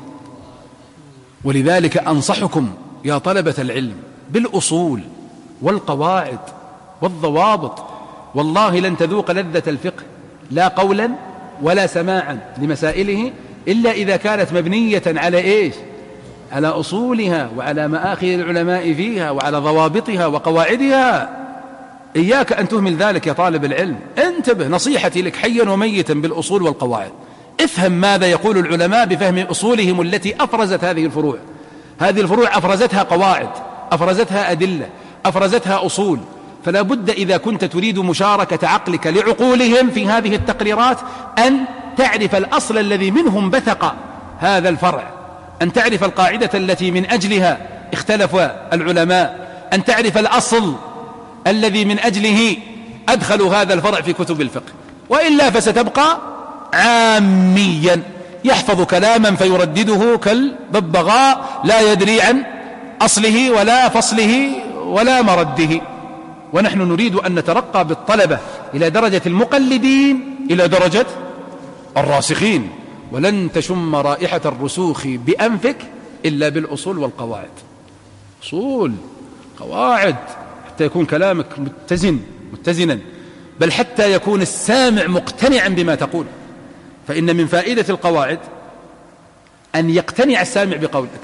ولذلك أنصحكم يا طلبة العلم بالأصول والقواعد والضوابط، والله لن تذوق لذة الفقه لا قولا ولا سماعا لمسائله إلا إذا كانت مبنية على إيش؟ على أصولها وعلى مآخذ العلماء فيها وعلى ضوابطها وقواعدها. إياك أن تهمل ذلك يا طالب العلم. انتبه، نصيحتي لك حيا وميتا بالأصول والقواعد. افهم ماذا يقول العلماء بفهم أصولهم التي أفرزت هذه الفروع. هذه الفروع أفرزتها قواعد، أفرزتها أدلة، أفرزتها أصول. فلا بد إذا كنت تريد مشاركة عقلك لعقولهم في هذه التقريرات أن تعرف الأصل الذي منهم بثق هذا الفرع، أن تعرف القاعدة التي من أجلها اختلف العلماء، أن تعرف الأصل الذي من أجله أدخلوا هذا الفرع في كتب الفقه، وإلا فستبقى عاميا يحفظ كلاما فيردده كالببغاء لا يدري عن أصله ولا فصله ولا مرده. ونحن نريد أن نترقى بالطلبة إلى درجة المقلدين إلى درجة الراسخين، ولن تشم رائحة الرسوخ بأنفك إلا بالأصول والقواعد. أصول قواعد حتى يكون كلامك متزنا، بل حتى يكون السامع مقتنعا بما تقول. فإن من فائدة القواعد أن يقتنع السامع بقولك،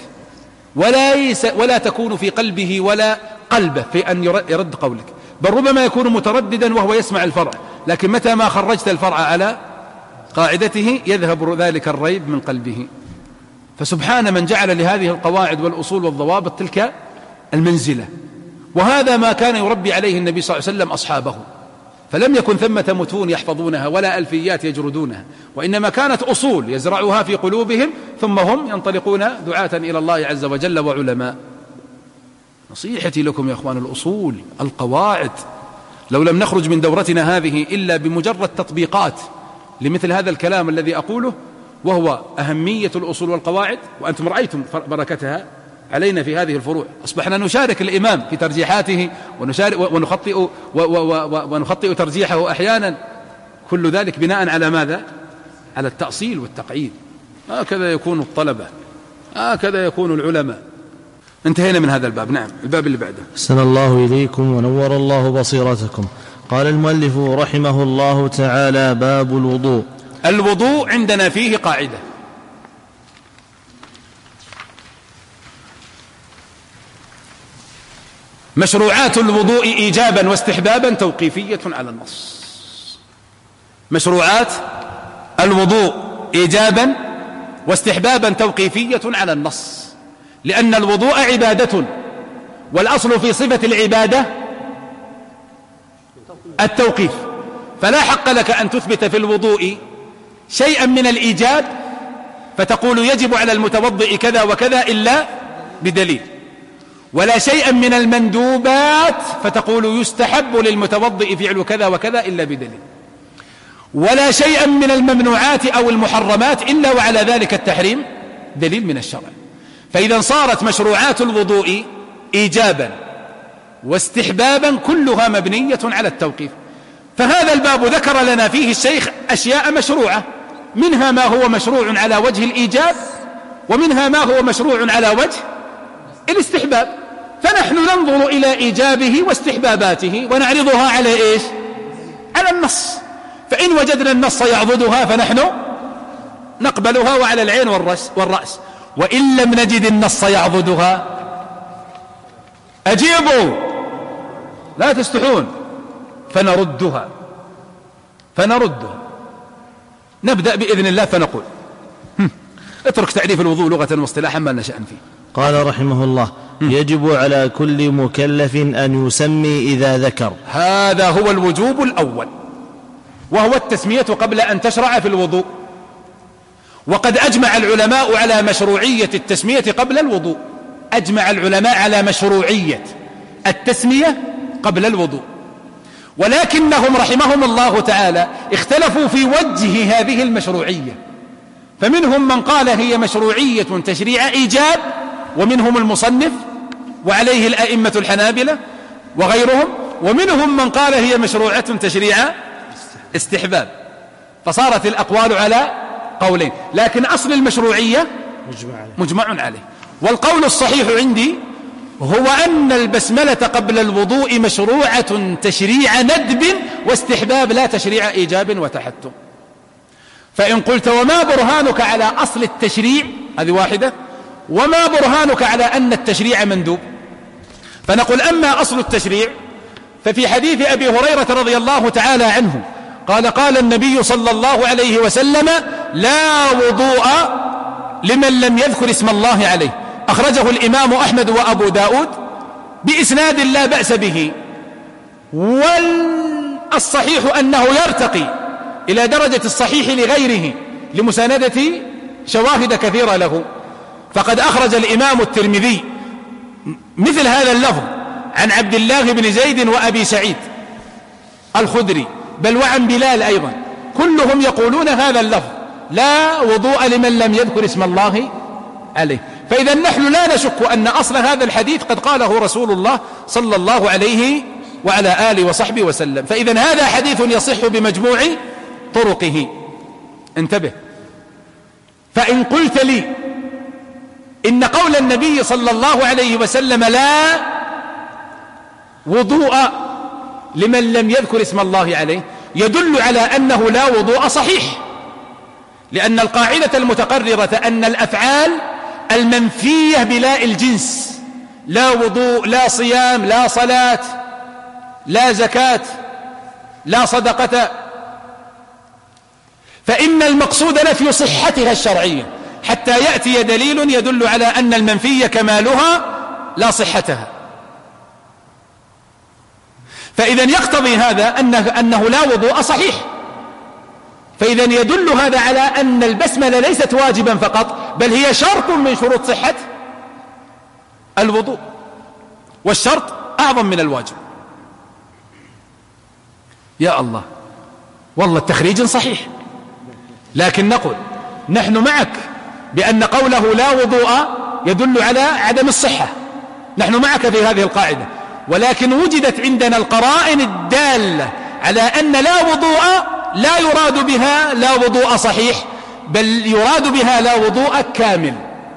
ولا تكون في قلبه ولا قلبه في أن يرد قولك، بل ربما يكون مترددا وهو يسمع الفرع، لكن متى ما خرجت الفرع على قاعدته يذهب ذلك الريب من قلبه. فسبحان من جعل لهذه القواعد والأصول والضوابط تلك المنزلة. وهذا ما كان يربي عليه النبي صلى الله عليه وسلم أصحابه، فلم يكن ثمة متون يحفظونها ولا ألفيات يجردونها، وإنما كانت أصول يزرعها في قلوبهم، ثم هم ينطلقون دعاة إلى الله عز وجل وعلماء. نصيحتي لكم يا أخوان الأصول القواعد. لو لم نخرج من دورتنا هذه إلا بمجرد تطبيقات لمثل هذا الكلام الذي أقوله، وهو أهمية الأصول والقواعد، وأنتم رأيتم بركتها علينا في هذه الفروع. أصبحنا نشارك الإمام في ترجيحاته ونخطئ ترجيحه أحيانا، كل ذلك بناء على ماذا؟ على التأصيل والتقعيد. هكذا يكون الطلبة، هكذا يكون العلماء. انتهينا من هذا الباب. نعم، الباب اللي بعده. أحسن الله إليكم ونور الله بصيرتكم. قال المؤلف رحمه الله تعالى باب الوضوء. الوضوء عندنا فيه قاعدة: مشروعات الوضوء إيجابا واستحبابا توقيفية على النص. مشروعات الوضوء إيجابا واستحبابا توقيفية على النص، لأن الوضوء عبادة، والأصل في صفة العبادة التوقيف، فلا حق لك أن تثبت في الوضوء شيئا من الإيجاب فتقول يجب على المتوضئ كذا وكذا إلا بدليل، ولا شيئا من المندوبات فتقول يستحب للمتوضئ فعل كذا وكذا إلا بدليل، ولا شيئا من الممنوعات أو المحرمات إلا وعلى ذلك التحريم دليل من الشرع. فإذا صارت مشروعات الوضوء إيجابا واستحبابا كلها مبنية على التوقيف. فهذا الباب ذكر لنا فيه الشيخ أشياء مشروعة، منها ما هو مشروع على وجه الإيجاب، ومنها ما هو مشروع على وجه الاستحباب. فنحن ننظر إلى إيجابه واستحباباته ونعرضها على إيش؟ على النص. فإن وجدنا النص يعضدها فنحن نقبلها وعلى العين والرأس، وإن لم نجد النص يعضدها أجيبوا لا تستحون فنردها. نبدأ بإذن الله فنقول اترك تعريف الوضوء لغة واصطلاحا ما لنا شأن فيه. قال رحمه الله: يجب على كل مكلف أن يسمي إذا ذكر. هذا هو الوجوب الأول، وهو التسمية قبل أن تشرع في الوضوء. وقد أجمع العلماء على مشروعية التسمية قبل الوضوء، أجمع العلماء على مشروعية التسمية قبل الوضوء، ولكنهم رحمهم الله تعالى اختلفوا في وجه هذه المشروعية. فمنهم من قال هي مشروعية تشريع إيجاب، ومنهم المصنف وعليه الأئمة الحنابلة وغيرهم، ومنهم من قال هي مشروعة تشريع استحباب. فصارت الأقوال على قولين، لكن أصل المشروعية مجمع عليه. والقول الصحيح عندي هو أن البسملة قبل الوضوء مشروعة تشريع ندب واستحباب، لا تشريع إيجاب وتحتم. فإن قلت وما برهانك على أصل التشريع، هذه واحدة، وما برهانك على أن التشريع مندوب؟ فنقول أما أصل التشريع ففي حديث أبي هريرة رضي الله تعالى عنه قال النبي صلى الله عليه وسلم: لا وضوء لمن لم يذكر اسم الله عليه. أخرجه الإمام أحمد وأبو داود بإسناد لا بأس به، والصحيح أنه يرتقي إلى درجة الصحيح لغيره لمساندة شواهد كثيرة له. فقد أخرج الإمام الترمذي مثل هذا اللفظ عن عبد الله بن زيد وأبي سعيد الخدري، بل وعن بلال أيضا، كلهم يقولون هذا اللفظ: لا وضوء لمن لم يذكر اسم الله عليه. فإذا نحن لا نشك أن أصل هذا الحديث قد قاله رسول الله صلى الله عليه وعلى آله وصحبه وسلم. فإذا هذا حديث يصح بمجموع طرقه. انتبه. فإن قلت لي إن قول النبي صلى الله عليه وسلم لا وضوء لمن لم يذكر اسم الله عليه يدل على أنه لا وضوء صحيح، لأن القاعدة المتقررة أن الأفعال المنفية بلاء الجنس، لا وضوء، لا صيام، لا صلاة، لا زكاة، لا صدقة، فإن المقصود نفي صحتها الشرعية حتى يأتي دليل يدل على أن المنفي كمالها لا صحتها. فإذا يقتضي هذا أنه لا وضوء صحيح. فإذا يدل هذا على أن البسملة ليست واجبا فقط، بل هي شرط من شروط صحة الوضوء، والشرط أعظم من الواجب. يا الله، والله التخريج صحيح، لكن نقول نحن معك بأن قوله لا وضوء يدل على عدم الصحة، نحن معك في هذه القاعدة، ولكن وجدت عندنا القرائن الدالة على أن لا وضوء لا يراد بها لا وضوء صحيح، بل يراد بها لا وضوء كامل.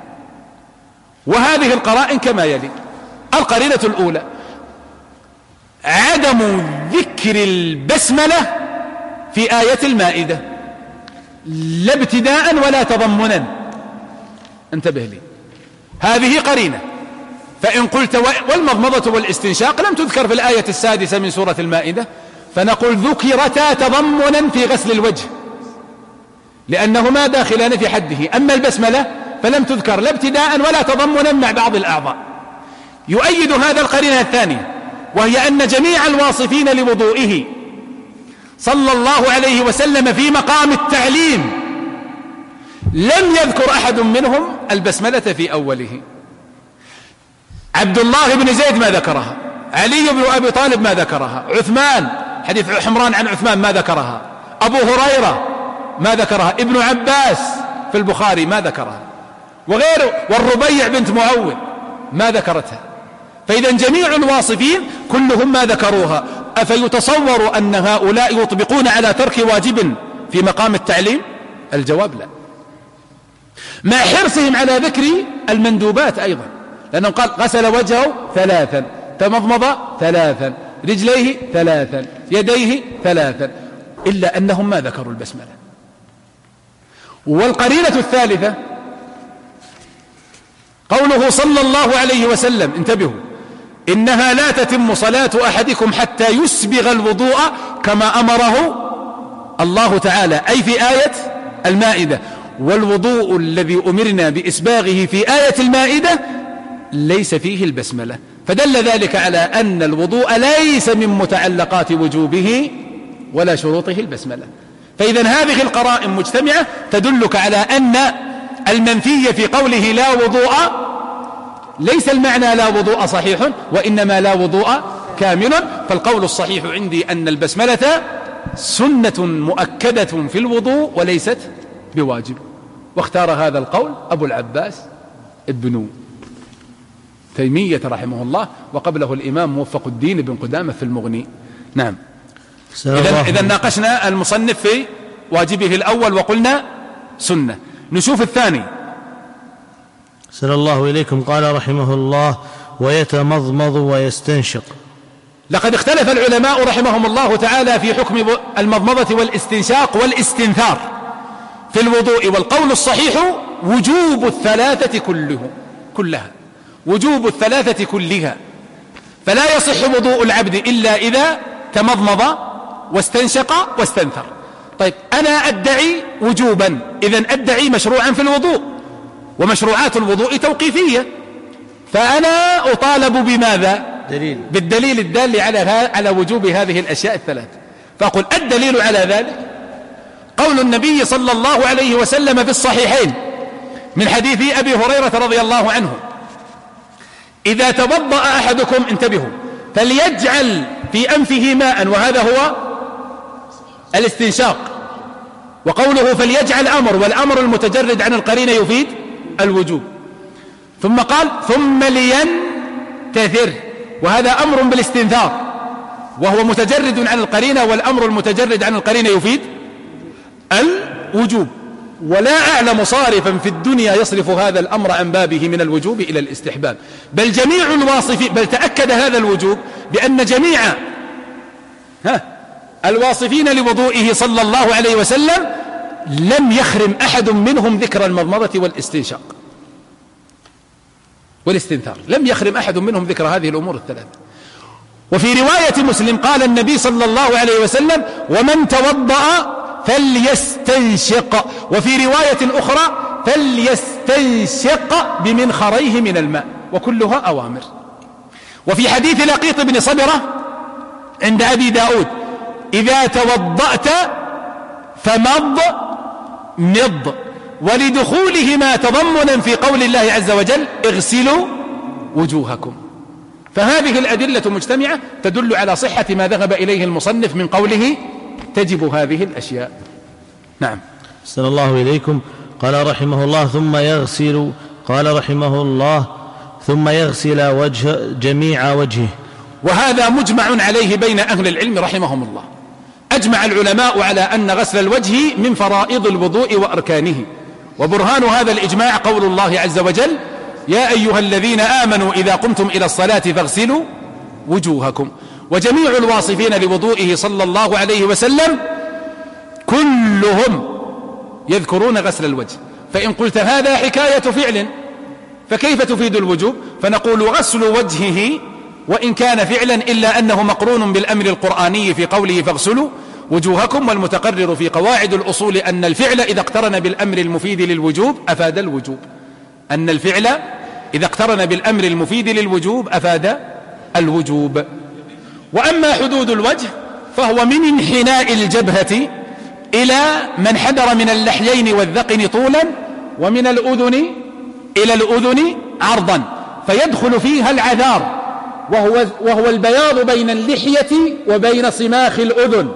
وهذه القرائن كما يلي: القرينة الأولى عدم ذكر البسملة في آية المائدة، لا ابتداء ولا تضمنا. انتبه لي، هذه قرينة. فإن قلت والمضمضة والاستنشاق لم تذكر في الآية 6 من سورة المائدة، فنقول ذكرتا تضمنا في غسل الوجه لأنهما داخلان في حده. أما البسملة فلم تذكر لا ابتداء ولا تضمنا مع بعض الأعضاء. يؤيد هذا القرينة الثانية، وهي أن جميع الواصفين لوضوئه صلى الله عليه وسلم في مقام التعليم لم يذكر أحد منهم البسملة في أوله. عبد الله بن زيد ما ذكرها، علي بن أبي طالب ما ذكرها، عثمان حديث حمران عن عثمان ما ذكرها، أبو هريرة ما ذكرها، ابن عباس في البخاري ما ذكرها. وغيره، والربيع بنت معوذ ما ذكرتها. فإذا جميع الواصفين كلهم ما ذكروها. أفيتصور أن هؤلاء يطبقون على ترك واجب في مقام التعليم؟ الجواب لا، مع حرصهم على ذكر المندوبات أيضا، لأنه قال غسل وجهه 3، تمضمض 3، رجليه 3، يديه 3، إلا أنهم ما ذكروا البسملة. والقرينة الثالثة قوله صلى الله عليه وسلم، انتبهوا، إنها لا تتم صلاة أحدكم حتى يسبغ الوضوء كما أمره الله تعالى، أي في آية المائدة. والوضوء الذي أمرنا بإسباغه في آية المائدة ليس فيه البسملة، فدل ذلك على أن الوضوء ليس من متعلقات وجوبه ولا شروطه البسملة. فإذا هذه القرائن مجتمعة تدلك على أن المنفي في قوله لا وضوء ليس المعنى لا وضوء صحيح، وإنما لا وضوء كامل. فالقول الصحيح عندي أن البسملة سنة مؤكدة في الوضوء وليست بواجب، واختار هذا القول أبو العباس ابن تيمية رحمه الله، وقبله الإمام موفق الدين بن قدامة في المغني. نعم. إذا ناقشنا المصنف في واجبه الأول وقلنا سنة. نشوف الثاني. صلى الله إليكم. قال رحمه الله: ويتمضمض ويستنشق. لقد اختلف العلماء رحمهم الله تعالى في حكم المضمضة والاستنشاق والاستنثار في الوضوء، والقول الصحيح وجوب الثلاثة كلها، وجوب الثلاثة كلها، فلا يصح وضوء العبد إلا إذا تمضمض واستنشق واستنثر. طيب أنا أدعي وجوبا، إذن أدعي مشروعا في الوضوء، ومشروعات الوضوء توقيفية، فأنا أطالب بماذا؟ بالدليل الدال على وجوب هذه الأشياء الثلاث. فأقول الدليل على ذلك قول النبي صلى الله عليه وسلم في الصحيحين من حديث أبي هريرة رضي الله عنه: إذا توضأ أحدكم، انتبهوا، فليجعل في أنفه ماء، وهذا هو الاستنشاق. وقوله فليجعل أمر، والأمر المتجرد عن القرينة يفيد الوجوب. ثم قال ثم لينتثر، وهذا أمر بالاستنثار وهو متجرد عن القرينة، والأمر المتجرد عن القرينة يفيد الوجوب. ولا أعلم صارفا في الدنيا يصرف هذا الأمر عن بابه من الوجوب إلى الاستحباب، بل جميع الواصفين، بل تأكد هذا الوجوب بأن جميع الواصفين لوضوئه صلى الله عليه وسلم لم يخرم أحد منهم ذكر المضمضة والاستنشاق والاستنثار، لم يخرم أحد منهم ذكر هذه الأمور الثلاثة. وفي رواية مسلم قال النبي صلى الله عليه وسلم: ومن توضأ فليستنشق، وفي رواية أخرى فليستنشق بمنخريه من الماء، وكلها أوامر. وفي حديث لقيط بن صبرة عند أبي داود: إذا توضأت فمض، ولدخولهما تضمنا في قول الله عز وجل: اغسلوا وجوهكم. فهذه الأدلة مجتمعة تدل على صحة ما ذهب إليه المصنف من قوله تجب هذه الأشياء. نعم. أحسن الله إليكم. قال رحمه الله: ثم يغسل، قال رحمه الله: ثم يغسل جميع وجهه. وهذا مجمع عليه بين أهل العلم رحمهم الله. أجمع العلماء على أن غسل الوجه من فرائض الوضوء وأركانه، وبرهان هذا الإجماع قول الله عز وجل: يا أيها الذين آمنوا إذا قمتم إلى الصلاة فاغسلوا وجوهكم. وجميع الواصفين لوضوئه صلى الله عليه وسلم كلهم يذكرون غسل الوجه. فإن قلت هذا حكاية فعل فكيف تفيد الوجوب؟ فنقول غسل وجهه وإن كان فعلا إلا أنه مقرون بالأمر القرآني في قوله فاغسلوا وجوهكم. والمتقرر في قواعد الأصول أن الفعل إذا اقترن بالأمر المفيد للوجوب أفاد الوجوب، أن الفعل إذا اقترن بالأمر المفيد للوجوب أفاد الوجوب. وأما حدود الوجه فهو من انحناء الجبهة إلى من حدر من اللحيين والذقن طولا، ومن الأذن إلى الأذن عرضا، فيدخل فيها العذار وهو البياض بين اللحية وبين صماخ الأذن،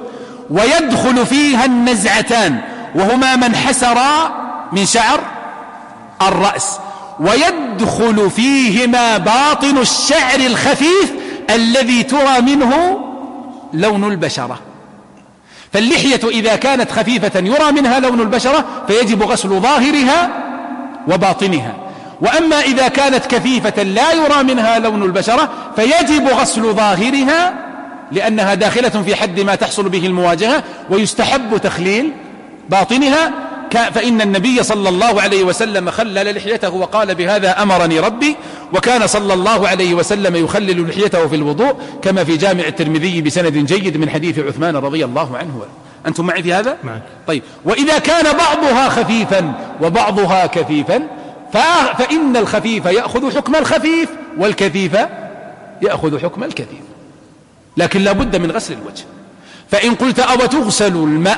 ويدخل فيها النزعتان وهما من حسر من شعر الرأس، ويدخل فيهما باطن الشعر الخفيف الذي ترى منه لون البشرة. فاللحية إذا كانت خفيفة يرى منها لون البشرة فيجب غسل ظاهرها وباطنها، وأما إذا كانت كثيفة لا يرى منها لون البشرة فيجب غسل ظاهرها لأنها داخلة في حد ما تحصل به المواجهة، ويستحب تخليل باطنها، فإن النبي صلى الله عليه وسلم خلل لحيته وقال بهذا أمرني ربي، وكان صلى الله عليه وسلم يخلل لحيته في الوضوء كما في جامع الترمذي بسند جيد من حديث عثمان رضي الله عنه. أنتم معي في هذا؟ معك. طيب، وإذا كان بعضها خفيفا وبعضها كثيفا فإن الخفيف يأخذ حكم الخفيف والكثيف يأخذ حكم الكثيف، لكن لا بد من غسل الوجه. فإن قلت أو تغسل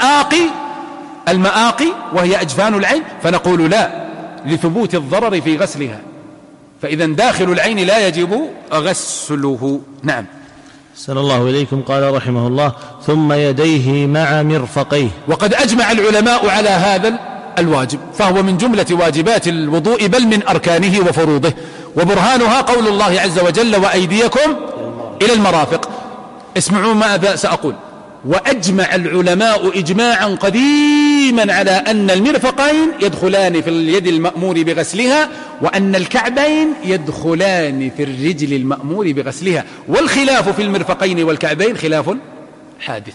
المآقي وهي أجفان العين، فنقول لا، لثبوت الضرر في غسلها، فإذا داخل العين لا يجب غسله. نعم. أحسن الله إليكم. قال رحمه الله ثم يديه مع مرفقيه. وقد أجمع العلماء على هذا الواجب، فهو من جملة واجبات الوضوء بل من أركانه وفروضه، وبرهانها قول الله عز وجل وأيديكم إلى المرافق. اسمعوا ما سأقول. وأجمع العلماء إجماعا قديما على أن المرفقين يدخلان في اليد المأمور بغسلها، وأن الكعبين يدخلان في الرجل المأمور بغسلها، والخلاف في المرفقين والكعبين خلاف حادث.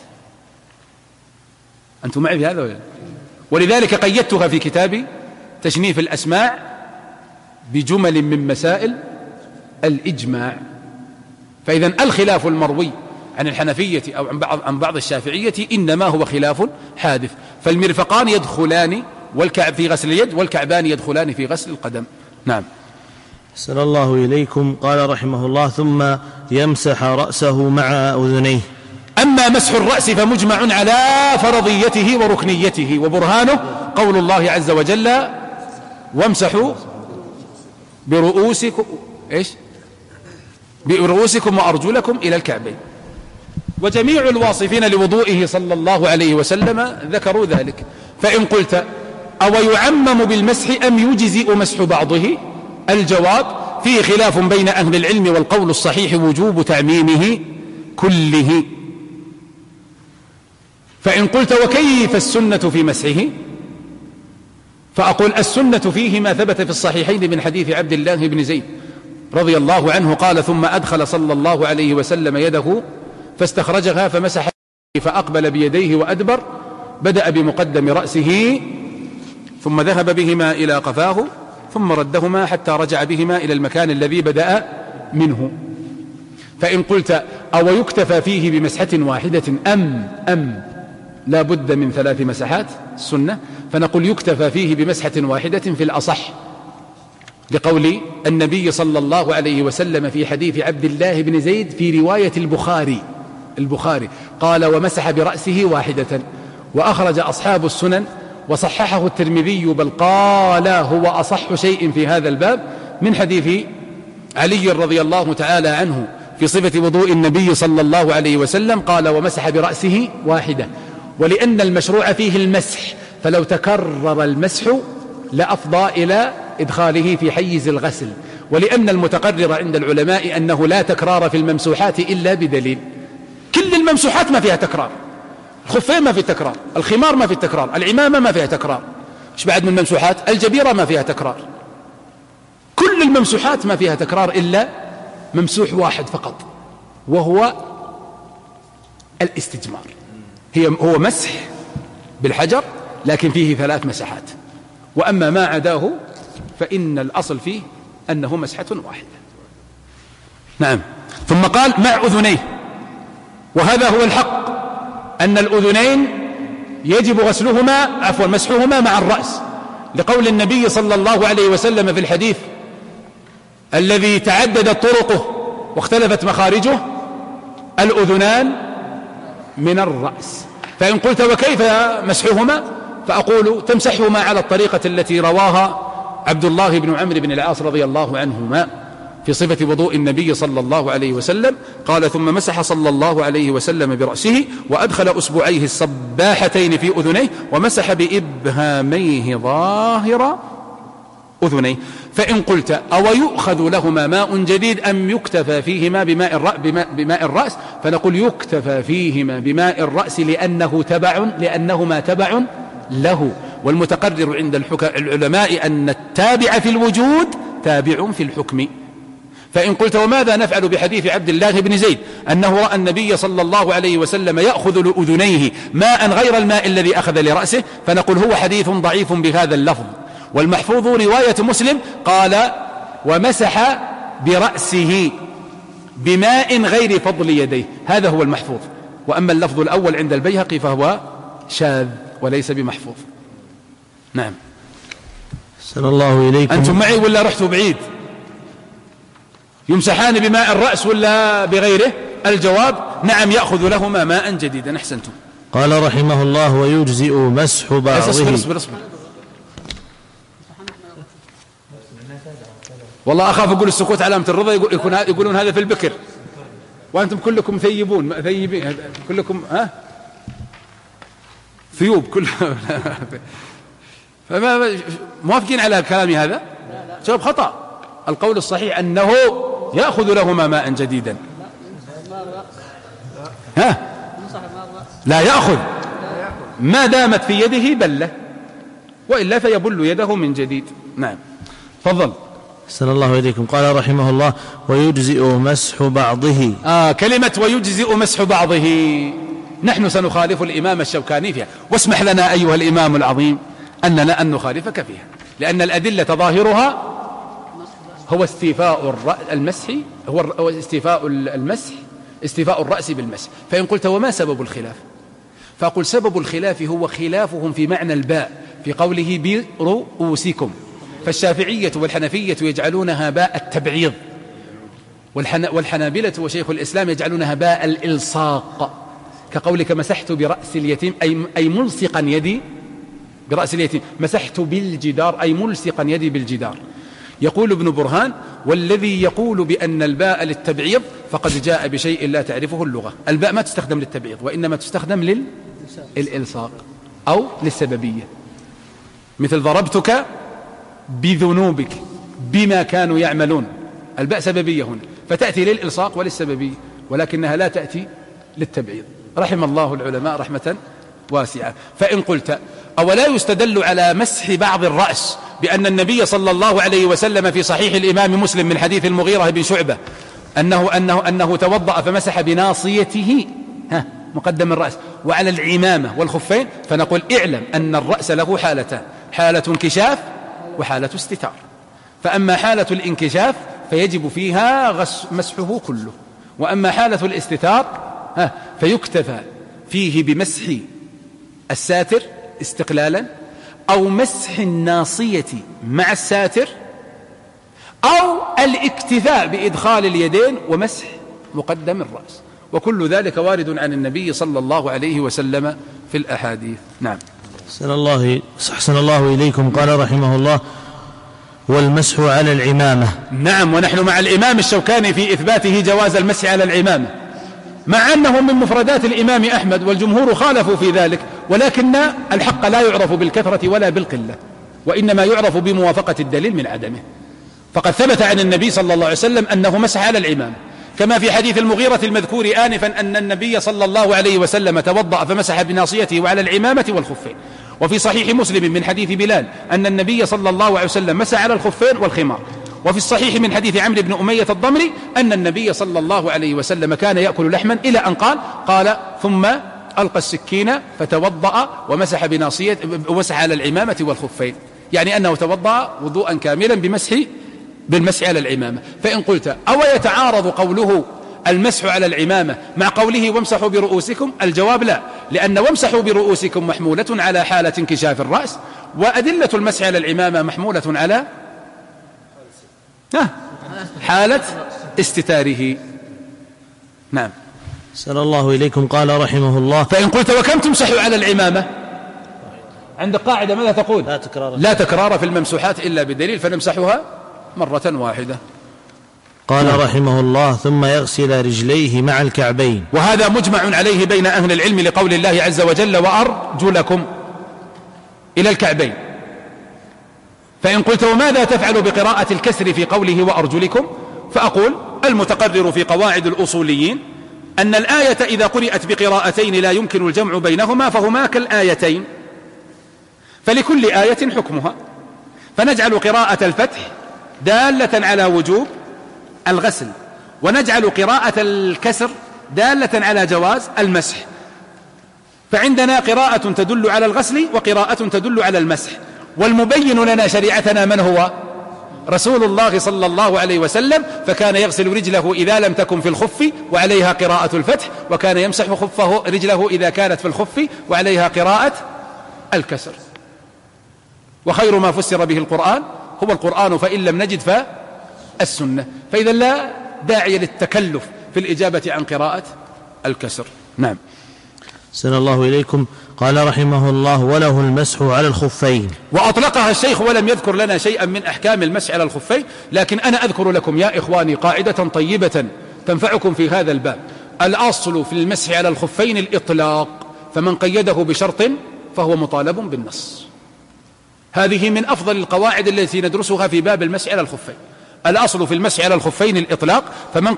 أنتم معي بهذا ولا؟ ولذلك قيدتها في كتابي تشنيف الأسماع بجمل من مسائل الإجماع. فإذا الخلاف المروي عن الحنفية أو عن بعض الشافعية إنما هو خلاف حادث، فالمرفقان يدخلان والكعب في غسل اليد، والكعبان يدخلان في غسل القدم. نعم. أحسن الله إليكم. قال رحمه الله ثم يمسح رأسه مع أذنيه. أما مسح الرأس فمجمع على فرضيته وركنيته، وبرهانه قول الله عز وجل وامسحوا برؤوسكم وأرجلكم إلى الكعبين. وجميع الواصفين لوضوئه صلى الله عليه وسلم ذكروا ذلك. فإن قلت أو يعمم بالمسح أم يجزئ مسح بعضه، الجواب فيه خلاف بين أهل العلم، والقول الصحيح وجوب تعميمه كله. فإن قلت وكيف السنة في مسحه، فأقول السنة فيه ما ثبت في الصحيحين من حديث عبد الله بن زيد رضي الله عنه قال ثم أدخل صلى الله عليه وسلم يده فاستخرجها فمسح فأقبل بيديه وأدبر، بدأ بمقدم رأسه ثم ذهب بهما إلى قفاه ثم ردهما حتى رجع بهما إلى المكان الذي بدأ منه. فإن قلت أو يكتفى فيه بمسحة واحدة أم لا بد من 3 مسحات السنة، فنقول يكتفى فيه بمسحة واحدة في الأصح، لقول النبي صلى الله عليه وسلم في حديث عبد الله بن زيد في رواية البخاري قال ومسح برأسه واحدة. وأخرج أصحاب السنن وصححه الترمذي بل قال هو أصح شيء في هذا الباب من حديث علي رضي الله تعالى عنه في صفة وضوء النبي صلى الله عليه وسلم قال ومسح برأسه واحدة. ولأن المشروع فيه المسح، فلو تكرر المسح لأفضى إلى إدخاله في حيز الغسل. ولأن المتقرر عند العلماء أنه لا تكرار في الممسوحات إلا بدليل. كل الممسوحات ما فيها تكرار، الخفين ما في تكرار، الخمار ما في تكرار، العمامة ما فيها تكرار، ايش بعد من الممسوحات؟ الجبيرة ما فيها تكرار. كل الممسوحات ما فيها تكرار إلا ممسوح واحد فقط وهو الاستجمار، هو مسح بالحجر لكن فيه 3 مسحات، وأما ما عداه فإن الأصل فيه أنه مسحة واحدة. نعم. ثم قال مع أذنيه، وهذا هو الحق أن الأذنين يجب مسحهما مع الرأس، لقول النبي صلى الله عليه وسلم في الحديث الذي تعددت طرقه واختلفت مخارجه الأذنان من الرأس. فإن قلت وكيف مسحهما، فأقول تمسحهما على الطريقة التي رواها عبد الله بن عمرو بن العاص رضي الله عنهما في صفة وضوء النبي صلى الله عليه وسلم قال ثم مسح صلى الله عليه وسلم برأسه وأدخل أصبعيه الصباحتين في أذنيه ومسح بإبهاميه ظاهر أذنيه. فإن قلت أو يؤخذ لهما ماء جديد أم يكتفى فيهما بماء الرأس، فنقول يكتفى فيهما بماء الرأس لأنهما تبع له. والمتقرر عند العلماء أن التابع في الوجود تابع في الحكم. فإن قلت وماذا نفعل بحديث عبد الله بن زيد أنه رأى النبي صلى الله عليه وسلم يأخذ لأذنيه ماء غير الماء الذي أخذ لرأسه، فنقول هو حديث ضعيف بهذا اللفظ. والمحفوظ رواية مسلم قال ومسح برأسه بماء غير فضل يديه، هذا هو المحفوظ. وأما اللفظ الأول عند البيهقي فهو شاذ وليس بمحفوظ. نعم. أحسن الله إليكم. أنتم معي ولا رحتوا بعيد؟ يمسحان بماء الرأس ولا بغيره؟ الجواب نعم، يأخذ لهما ماء جديدا. أحسنتم. قال رحمه الله ويجزئ مسح بعضه. اصبر. والله أخاف أقول السكوت علامة الرضا، يقولون هذا في البكر، وأنتم كلكم ثيبين كلكم ثيوب كلهم فما موافقين على كلامي هذا؟ جواب خطأ. القول الصحيح أنه يأخذ لهما ماء جديدا. لا يأخذ ما دامت في يده بلة، وإلا فيبل يده من جديد. نعم. تفضل. أحسن الله إليكم. قال رحمه الله ويجزئ مسح بعضه. كلمة ويجزئ مسح بعضه نحن سنخالف الإمام الشوكاني فيها، واسمح لنا أيها الإمام العظيم أننا أن نخالفك فيها، لأن الأدلة ظاهرها هو استيفاء المسح، هو استيفاء الرأس بالمسح. فإن قلت وما سبب الخلاف؟ فأقول سبب الخلاف هو خلافهم في معنى الباء في قوله برؤوسكم. فالشافعية والحنفية يجعلونها باء التبعيض، والحنابلة وشيخ الإسلام يجعلونها باء الإلصاق، كقولك مسحت برأس اليتيم أي ملصقا يدي برأس اليتيم، مسحت بالجدار أي ملصقا يدي بالجدار. يقول ابن برهان والذي يقول بأن الباء للتبعيض فقد جاء بشيء لا تعرفه اللغة. الباء ما تستخدم للتبعيض، وإنما تستخدم للإلصاق أو للسببية، مثل ضربتك بذنوبك بما كانوا يعملون. الباء سببية هنا، فتأتي للإلصاق وللسببية، ولكنها لا تأتي للتبعيض. رحم الله العلماء رحمة واسعة. فإن قلت أولا يستدل على مسح بعض الرأس بأن النبي صلى الله عليه وسلم في صحيح الإمام مسلم من حديث المغيرة بن شعبة أنه توضأ فمسح بناصيته مقدم الرأس وعلى العمامة والخفين، فنقول اعلم أن الرأس له حالتان، حالة انكشاف وحالة استتار. فأما حالة الانكشاف فيجب فيها مسحه كله، وأما حالة الاستتار فيكتفى فيه بمسح الساتر استقلالا، أو مسح الناصية مع الساتر، أو الاكتفاء بإدخال اليدين ومسح مقدم الرأس. وكل ذلك وارد عن النبي صلى الله عليه وسلم في الأحاديث. نعم. أحسن الله إليكم. قال رحمه الله والمسح على العمامة. نعم، ونحن مع الإمام الشوكاني في إثباته جواز المسح على العمامة، مع أنه من مفردات الإمام أحمد والجمهور خالفوا في ذلك، ولكن الحق لا يعرف بالكثرة ولا بالقلة، وإنما يعرف بموافقة الدليل من عدمه. فقد ثبت عن النبي صلى الله عليه وسلم أنه مسح على العمامة، كما في حديث المغيرة المذكور آنفا أن النبي صلى الله عليه وسلم توضأ فمسح بناصيته وعلى العمامة والخفين. وفي صحيح مسلم من حديث بلال أن النبي صلى الله عليه وسلم مسح على الخفين والخمار. وفي الصحيح من حديث عمرو بن أمية الضمري أن النبي صلى الله عليه وسلم كان يأكل لحما إلى أن قال ثم ألقى السكين فتوضأ ومسح على العمامة والخفين، يعني أنه توضأ وضوءا كاملا بالمسح على العمامة. فإن قلت أو يتعارض قوله المسح على العمامة مع قوله وامسحوا برؤوسكم؟ الجواب لا، لأن وامسحوا برؤوسكم محمولة على حالة انكشاف الرأس، وأدلة المسح على العمامة محمولة على حالة استتاره. نعم. أحسن الله إليكم. قال رحمه الله فإن قلت وكم تمسح على العمامة؟ عند قاعدة ماذا تقول؟ لا تكرار في الممسوحات إلا بدليل، فنمسحها مرة واحدة. قال رحمه الله ثم يغسل رجليه مع الكعبين. وهذا مجمع عليه بين أهل العلم لقول الله عز وجل وأرجلكم إلى الكعبين. فإن قلت وماذا تفعل بقراءة الكسر في قوله وأرجلكم؟ فأقول المتقرر في قواعد الأصوليين أن الآية إذا قرأت بقراءتين لا يمكن الجمع بينهما فهما كالآيتين، فلكل آية حكمها، فنجعل قراءة الفتح دالة على وجوب الغسل، ونجعل قراءة الكسر دالة على جواز المسح. فعندنا قراءة تدل على الغسل وقراءة تدل على المسح، والمبين لنا شريعتنا من هو؟ رسول الله صلى الله عليه وسلم، فكان يغسل رجله إذا لم تكن في الخف وعليها قراءة الفتح، وكان يمسح خفه رجله إذا كانت في الخف وعليها قراءة الكسر. وخير ما فسر به القرآن هو القرآن، فإن لم نجد فالسنة، فإذا لا داعي للتكلف في الإجابة عن قراءة الكسر. نعم. أحسن الله إليكم. قال رحمه الله وله المسح على الخفين. وأطلقها الشيخ ولم يذكر لنا شيئا من أحكام المسح على الخفين، لكن أنا أذكر لكم يا إخواني قاعدة طيبة تنفعكم في هذا الباب. الأصل في المسح على الخفين الإطلاق، فمن قيده بشرط فهو مطالب بالنص. هذه من أفضل القواعد التي ندرسها في باب المسح على الخفين. الأصل في المسح على الخفين الإطلاق، فمن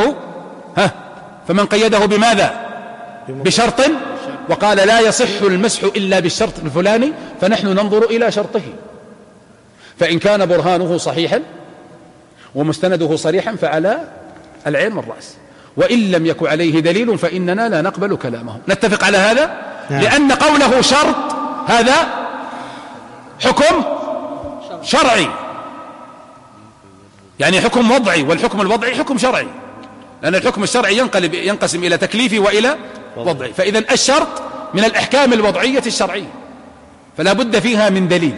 قيده بماذا؟ بشرط، وقال لا يصح المسح إلا بالشرط الفلاني، فنحن ننظر إلى شرطه، فإن كان برهانه صحيحا ومستنده صريحا فعلى العين والرأس، وإن لم يكن عليه دليل فإننا لا نقبل كلامه. نتفق على هذا؟ لأن قوله شرط هذا حكم شرعي، يعني حكم وضعي، والحكم الوضعي حكم شرعي، لأن الحكم الشرعي ينقسم إلى تكليفي وإلى وضعي. فإذا الشرط من الأحكام الوضعية الشرعية، فلا بد فيها من دليل.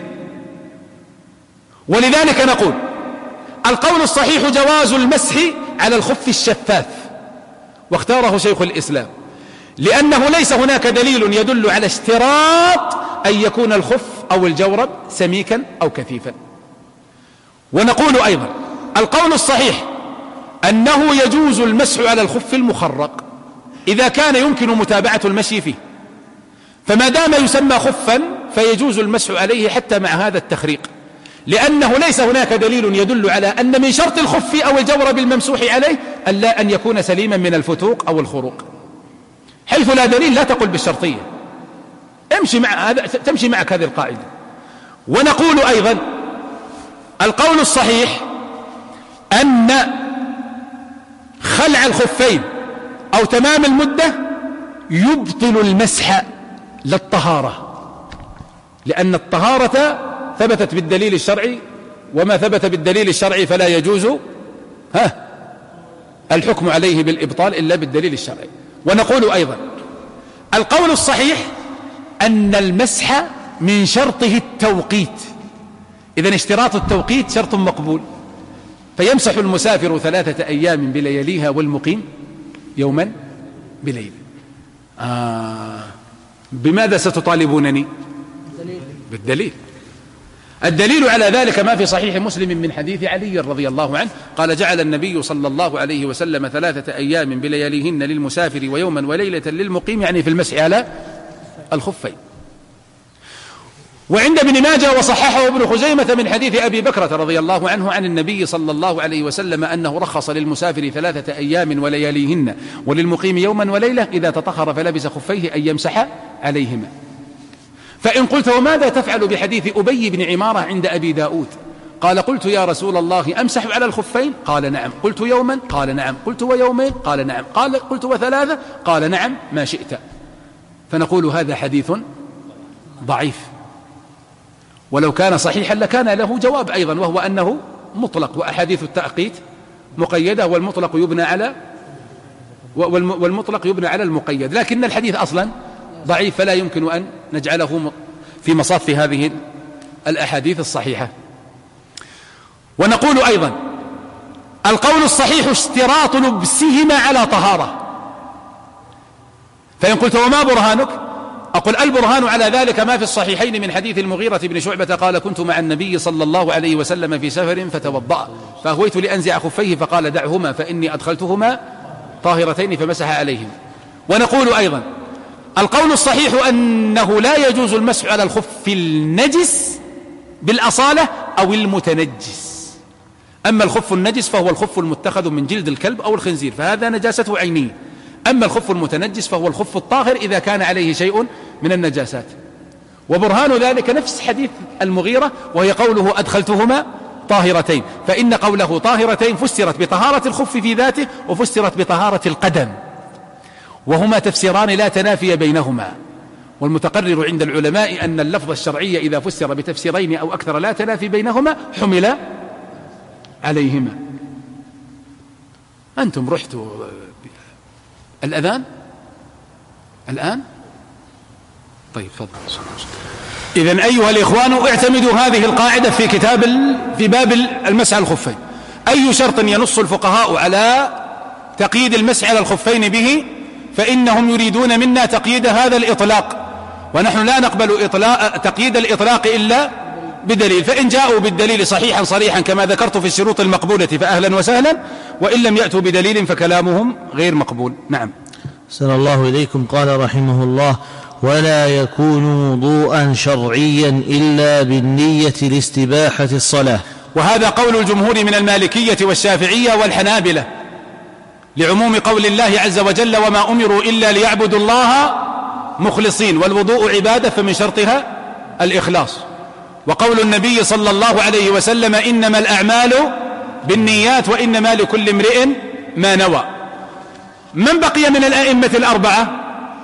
ولذلك نقول القول الصحيح جواز المسح على الخف الشفاف، واختاره شيخ الإسلام لأنه ليس هناك دليل يدل على اشتراط أن يكون الخف أو الجورب سميكا أو كثيفا. ونقول أيضا القول الصحيح أنه يجوز المسح على الخف المخرق إذا كان يمكن متابعة المشي فيه، فما دام يسمى خفا فيجوز المسح عليه حتى مع هذا التخريق، لأنه ليس هناك دليل يدل على أن من شرط الخف أو الجورب الممسوح عليه ألا أن يكون سليما من الفتوق أو الخروق. حيث لا دليل لا تقل بالشرطية، تمشي معك هذه القاعدة. ونقول أيضا القول الصحيح أن خلع الخفين أو تمام المدة يبطل المسح للطهارة، لأن الطهارة ثبتت بالدليل الشرعي، وما ثبت بالدليل الشرعي فلا يجوز الحكم عليه بالإبطال إلا بالدليل الشرعي. ونقول أيضا القول الصحيح أن المسح من شرطه التوقيت، إذن اشتراط التوقيت شرط مقبول، فيمسح المسافر 3 أيام بلياليها والمقيم يوما بليل. بماذا ستطالبونني؟ بالدليل. الدليل على ذلك ما في صحيح مسلم من حديث علي رضي الله عنه قال جعل النبي صلى الله عليه وسلم 3 أيام بلياليهن للمسافر ويوما وليلة للمقيم، يعني في المسح على الخفين. وعند ابن ماجه وصححه ابن خزيمة من حديث أبي بكرة رضي الله عنه عن النبي صلى الله عليه وسلم أنه رخص للمسافر 3 أيام ولياليهن وللمقيم يوما وليلة إذا تطهر فلبس خفيه أن يمسح عليهما. فإن قلت وماذا تفعل بحديث أبي بن عمارة عند أبي داود؟ قال قلت يا رسول الله أمسح على الخفين؟ قال نعم. قلت يوما؟ قال نعم. قلت ويومين؟ قال نعم. قلت و3؟ قال نعم ما شئت. فنقول هذا حديث ضعيف، ولو كان صحيحا لكان له جواب أيضا، وهو أنه مطلق، وأحاديث التأقيت مقيدة، والمطلق يبنى على المقيد، لكن الحديث أصلا ضعيف، فلا يمكن أن نجعله في مصاف هذه الأحاديث الصحيحة. ونقول أيضا القول الصحيح اشتراط لبسهما على طهارة. فإن قلت وما برهانك؟ أقول البرهان على ذلك ما في الصحيحين من حديث المغيرة بن شعبة قال كنت مع النبي صلى الله عليه وسلم في سفر فتوضأ فأهويت لأنزع خفيه فقال دعهما فإني أدخلتهما طاهرتين فمسح عليهم. ونقول أيضا القول الصحيح أنه لا يجوز المسح على الخف النجس بالأصالة أو المتنجس. أما الخف النجس فهو الخف المتخذ من جلد الكلب أو الخنزير، فهذا نجاسته عينية. أما الخف المتنجس فهو الخف الطاهر إذا كان عليه شيء من النجاسات. وبرهان ذلك نفس حديث المغيرة، وهي قوله أدخلتهما طاهرتين، فإن قوله طاهرتين فسرت بطهارة الخف في ذاته وفسرت بطهارة القدم، وهما تفسيران لا تنافي بينهما. والمتقرر عند العلماء أن اللفظ الشرعي إذا فسر بتفسيرين أو أكثر لا تنافي بينهما حمل عليهما. أنتم رحتوا الأذان الآن؟ طيب فضل. إذن أيها الإخوان اعتمدوا هذه القاعدة في باب المسح على الخفين. أي شرط ينص الفقهاء على تقييد المسح على الخفين به فإنهم يريدون منا تقييد هذا الإطلاق، ونحن لا نقبل تقييد الإطلاق إلا بدليل. فإن جاءوا بالدليل صحيحا صريحا كما ذكرت في الشروط المقبولة فأهلا وسهلا، وإن لم يأتوا بدليل فكلامهم غير مقبول. نعم. أحسن الله إليكم. قال رحمه الله: ولا يكون وضوءا شرعيا إلا بالنية لاستباحة الصلاة. وهذا قول الجمهور من المالكية والشافعية والحنابلة، لعموم قول الله عز وجل: وما أمروا إلا ليعبدوا الله مخلصين، والوضوء عبادة فمن شرطها الإخلاص. وقول النبي صلى الله عليه وسلم: إنما الأعمال بالنيات وإنما لكل امرئ ما نوى. من بقي من الأئمة الأربعة؟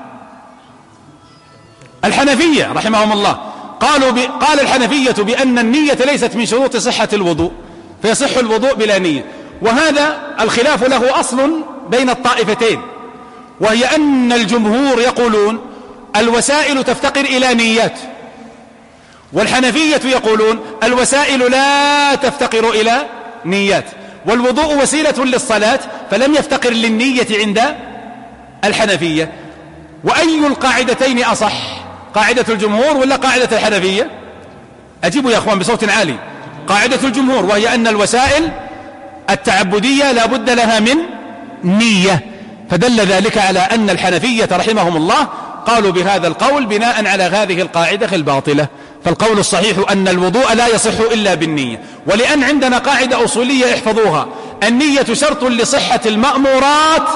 الحنفية رحمهم الله. قال الحنفية بأن النية ليست من شروط صحة الوضوء، فيصح الوضوء بلا نية. وهذا الخلاف له أصل بين الطائفتين، وهي أن الجمهور يقولون الوسائل تفتقر إلى نيات، والحنفية يقولون الوسائل لا تفتقر إلى نيات، والوضوء وسيلة للصلاة فلم يفتقر للنية عند الحنفية. وأي القاعدتين أصح، قاعدة الجمهور ولا قاعدة الحنفية؟ أجيبوا يا أخوان بصوت عالي. قاعدة الجمهور، وهي أن الوسائل التعبدية لا بد لها من نية، فدل ذلك على أن الحنفية رحمهم الله قالوا بهذا القول بناء على هذه القاعدة الباطلة. فالقول الصحيح أن الوضوء لا يصح إلا بالنية. ولأن عندنا قاعدة أصولية احفظوها: النية شرط لصحة المأمورات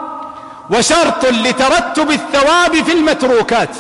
وشرط لترتب الثواب في المتروكات.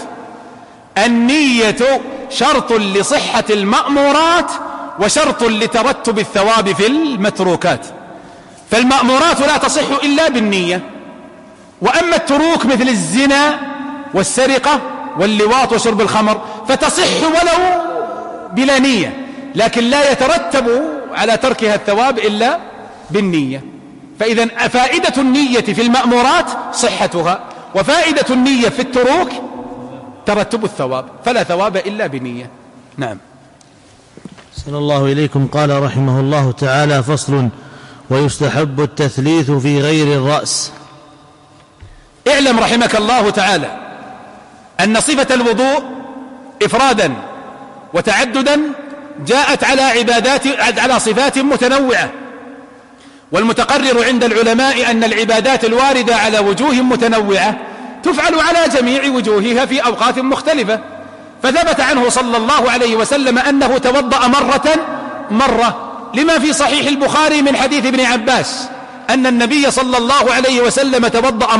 النية شرط لصحة المأمورات وشرط لترتب الثواب في المتروكات. فالمأمورات لا تصح إلا بالنية، وأما التروك مثل الزنا والسرقة واللواط وشرب الخمر فتصح ولو بلا نية، لكن لا يترتب على تركها الثواب إلا بالنية. فإذا فائدة النية في المأمورات صحتها، وفائدة النية في التروك ترتب الثواب، فلا ثواب إلا بنية. نعم. أحسن الله إليكم. قال رحمه الله تعالى: فصل: ويستحب التثليث في غير الرأس. اعلم رحمك الله تعالى أن صفة الوضوء إفرادا وتعددا جاءت على صفات متنوعة، والمتقرر عند العلماء أن العبادات الواردة على وجوه متنوعة تفعل على جميع وجوهها في أوقات مختلفة. فثبت عنه صلى الله عليه وسلم أنه توضأ مرة، لما في صحيح البخاري من حديث ابن عباس أن النبي صلى الله عليه وسلم توضأ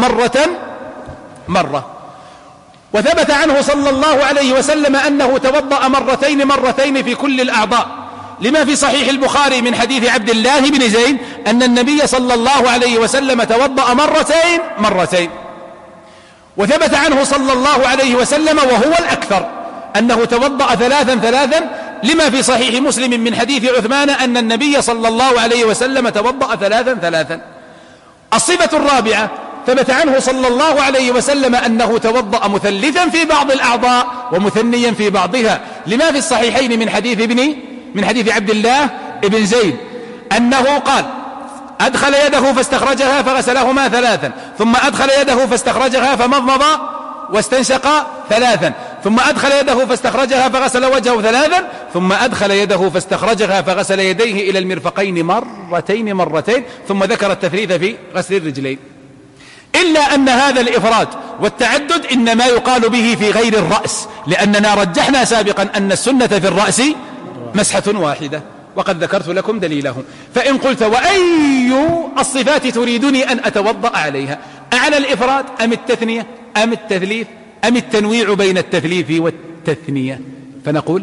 مرة. وثبت عنه صلى الله عليه وسلم أنه توضأ مرتين في كل الأعضاء، لما في صحيح البخاري من حديث عبد الله بن زيد أن النبي صلى الله عليه وسلم توضأ مرتين. وثبت عنه صلى الله عليه وسلم وهو الأكثر أنه توضأ ثلاثا، لما في صحيح مسلم من حديث عثمان أن النبي صلى الله عليه وسلم توضأ ثلاثا. الصفة الرابعة: ثبت عنه صلى الله عليه وسلم أنه توضأ مثلثا في بعض الأعضاء ومثنيا في بعضها، لما في الصحيحين من حديث عبد الله بن زيد أنه قال: أدخل يده فاستخرجها فغسلهما ثلاثا، ثم أدخل يده فاستخرجها فمضمض واستنشق ثلاثا، ثم أدخل يده فاستخرجها فغسل وجهه ثلاثا، ثم أدخل يده فاستخرجها فغسل يديه إلى المرفقين مرتين، ثم ذكر التثليث في غسل الرجلين. إلا أن هذا الإفراد والتعدد إنما يقال به في غير الرأس، لأننا رجحنا سابقا أن السنة في الرأس مسحة واحدة، وقد ذكرت لكم دليله. فإن قلت وأي الصفات تريدني أن أتوضأ عليها، أعلى الإفراد أم التثنية أم التثليث أم التنويع بين التثليث والتثنية؟ فنقول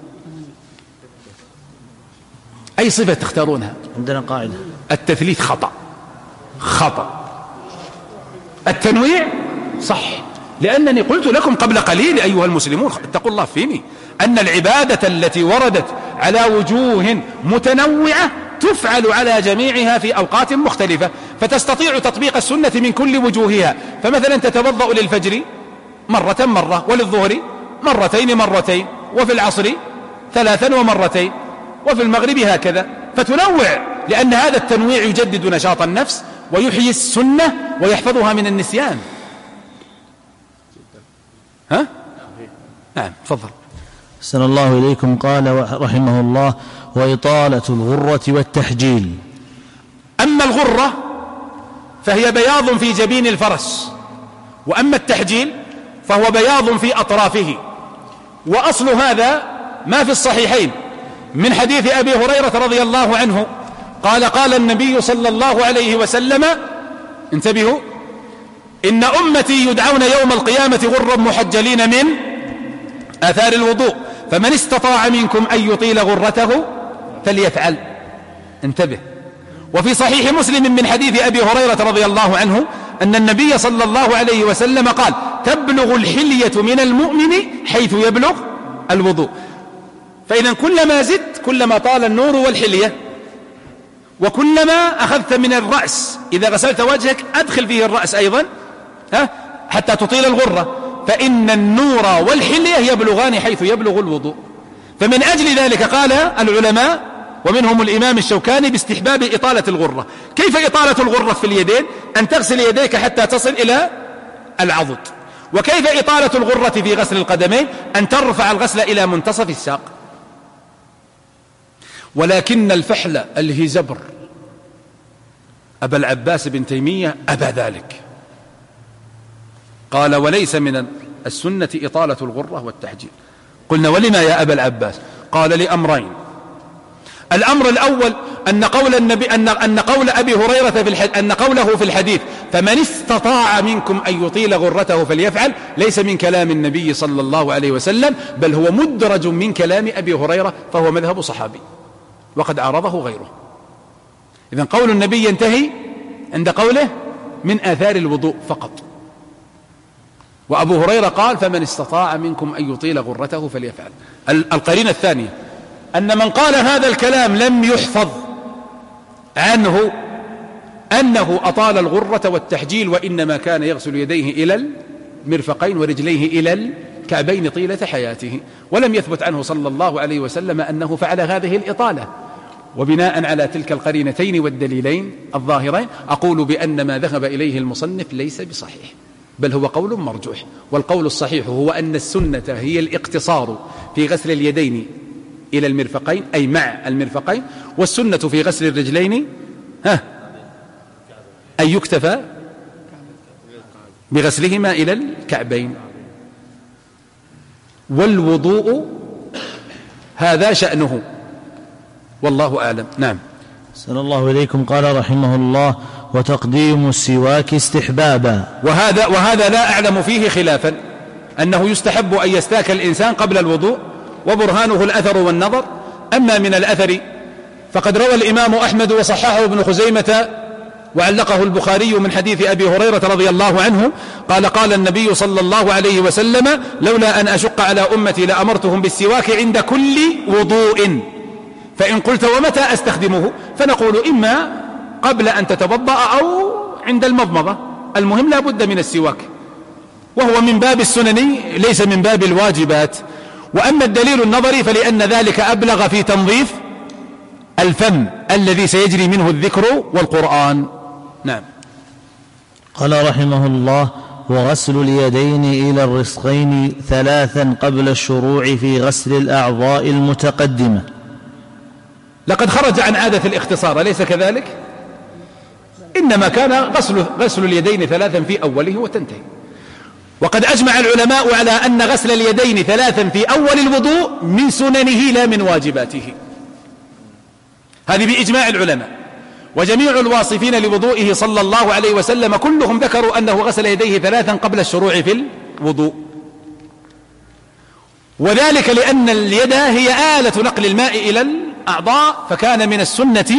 أي صفة تختارونها؟ عندنا قاعدة التثليث خطأ، التنويع صح، لأنني قلت لكم قبل قليل أيها المسلمون اتقوا الله فيني أن العبادة التي وردت على وجوه متنوعة تفعل على جميعها في أوقات مختلفة، فتستطيع تطبيق السنة من كل وجوهها. فمثلا تتوضأ للفجر مرة، وللظهر مرتين، وفي العصر 3 ومرتين، وفي المغرب هكذا، فتنوع، لأن هذا التنويع يجدد نشاط النفس ويحيي السنة ويحفظها من النسيان. نعم تفضل. أحسن الله إليكم. قال رحمه الله: وإطالة الغرة والتحجيل. أما الغرة فهي بياض في جبين الفرس، وأما التحجيل فهو بياض في أطرافه. وأصل هذا ما في الصحيحين من حديث أبي هريرة رضي الله عنه قال النبي صلى الله عليه وسلم: انتبهوا، إن أمتي يدعون يوم القيامة غرا محجلين من آثار الوضوء، فمن استطاع منكم أن يطيل غرته فليفعل. انتبه. وفي صحيح مسلم من حديث أبي هريرة رضي الله عنه أن النبي صلى الله عليه وسلم قال: تبلغ الحلية من المؤمن حيث يبلغ الوضوء. فإذا كلما زدت كلما طال النور والحلية، وكلما أخذت من الرأس، إذا غسلت وجهك أدخل فيه الرأس أيضا حتى تطيل الغرة، فإن النور والحلية يبلغان حيث يبلغ الوضوء. فمن أجل ذلك قال العلماء ومنهم الإمام الشوكاني باستحباب إطالة الغرة. كيف إطالة الغرة في اليدين؟ أن تغسل يديك حتى تصل إلى العضد. وكيف إطالة الغرة في غسل القدمين؟ أن ترفع الغسل إلى منتصف الساق. ولكن الفحل الهزبر أبا العباس بن تيمية أبى ذلك، قال: وليس من السنة إطالة الغرة والتحجيل. قلنا: ولما يا أبا العباس؟ قال: لأمرين. الأمر الأول أن قول النبي أن قول أبي هريرة أن قوله في الحديث: فمن استطاع منكم أن يطيل غرته فليفعل، ليس من كلام النبي صلى الله عليه وسلم، بل هو مدرج من كلام أبي هريرة، فهو مذهب صحابي وقد عارضه غيره. إذن قول النبي ينتهي عند قوله: من آثار الوضوء فقط. وأبو هريرة قال: فمن استطاع منكم أن يطيل غرته فليفعل. القرينة الثانية أن من قال هذا الكلام لم يحفظ عنه أنه أطال الغرة والتحجيل، وإنما كان يغسل يديه إلى المرفقين ورجليه إلى الكعبين طيلة حياته، ولم يثبت عنه صلى الله عليه وسلم أنه فعل هذه الإطالة. وبناء على تلك القرينتين والدليلين الظاهرين أقول بأن ما ذهب إليه المصنف ليس بصحيح، بل هو قول مرجوح. والقول الصحيح هو أن السنة هي الاقتصار في غسل اليدين إلى المرفقين، أي مع المرفقين، والسنة في غسل الرجلين أن يكتفى بغسلهما إلى الكعبين. والوضوء هذا شأنه، والله أعلم. نعم. صلى الله إليكم. قال رحمه الله: وتقديم السواك استحبابا. وهذا لا أعلم فيه خلافا، أنه يستحب أن يستاك الإنسان قبل الوضوء، وبرهانه الأثر والنظر. أما من الأثر فقد روى الإمام أحمد وصححه ابن خزيمة وعلقه البخاري من حديث أبي هريرة رضي الله عنه قال النبي صلى الله عليه وسلم: لولا أن أشق على أمتي لأمرتهم بالسواك عند كل وضوء. فإن قلت: ومتى أستخدمه؟ فنقول: إما قبل أن تتوضأ أو عند المضمضة، المهم لا بد من السواك، وهو من باب السنن ليس من باب الواجبات. وأما الدليل النظري فلأن ذلك أبلغ في تنظيف الفم الذي سيجري منه الذكر والقرآن. نعم. قال رحمه الله: وغسل اليدين إلى الرسغين 3 قبل الشروع في غسل الأعضاء المتقدمة. لقد خرج عن عادة الاختصار، أليس كذلك؟ إنما كان غسل اليدين 3 في أوله وتنتهي. وقد أجمع العلماء على أن غسل اليدين 3 في أول الوضوء من سننه لا من واجباته، هذه بإجماع العلماء. وجميع الواصفين لوضوئه صلى الله عليه وسلم كلهم ذكروا أنه غسل يديه 3 قبل الشروع في الوضوء، وذلك لأن اليد هي آلة نقل الماء إلى الأعضاء، فكان من السنة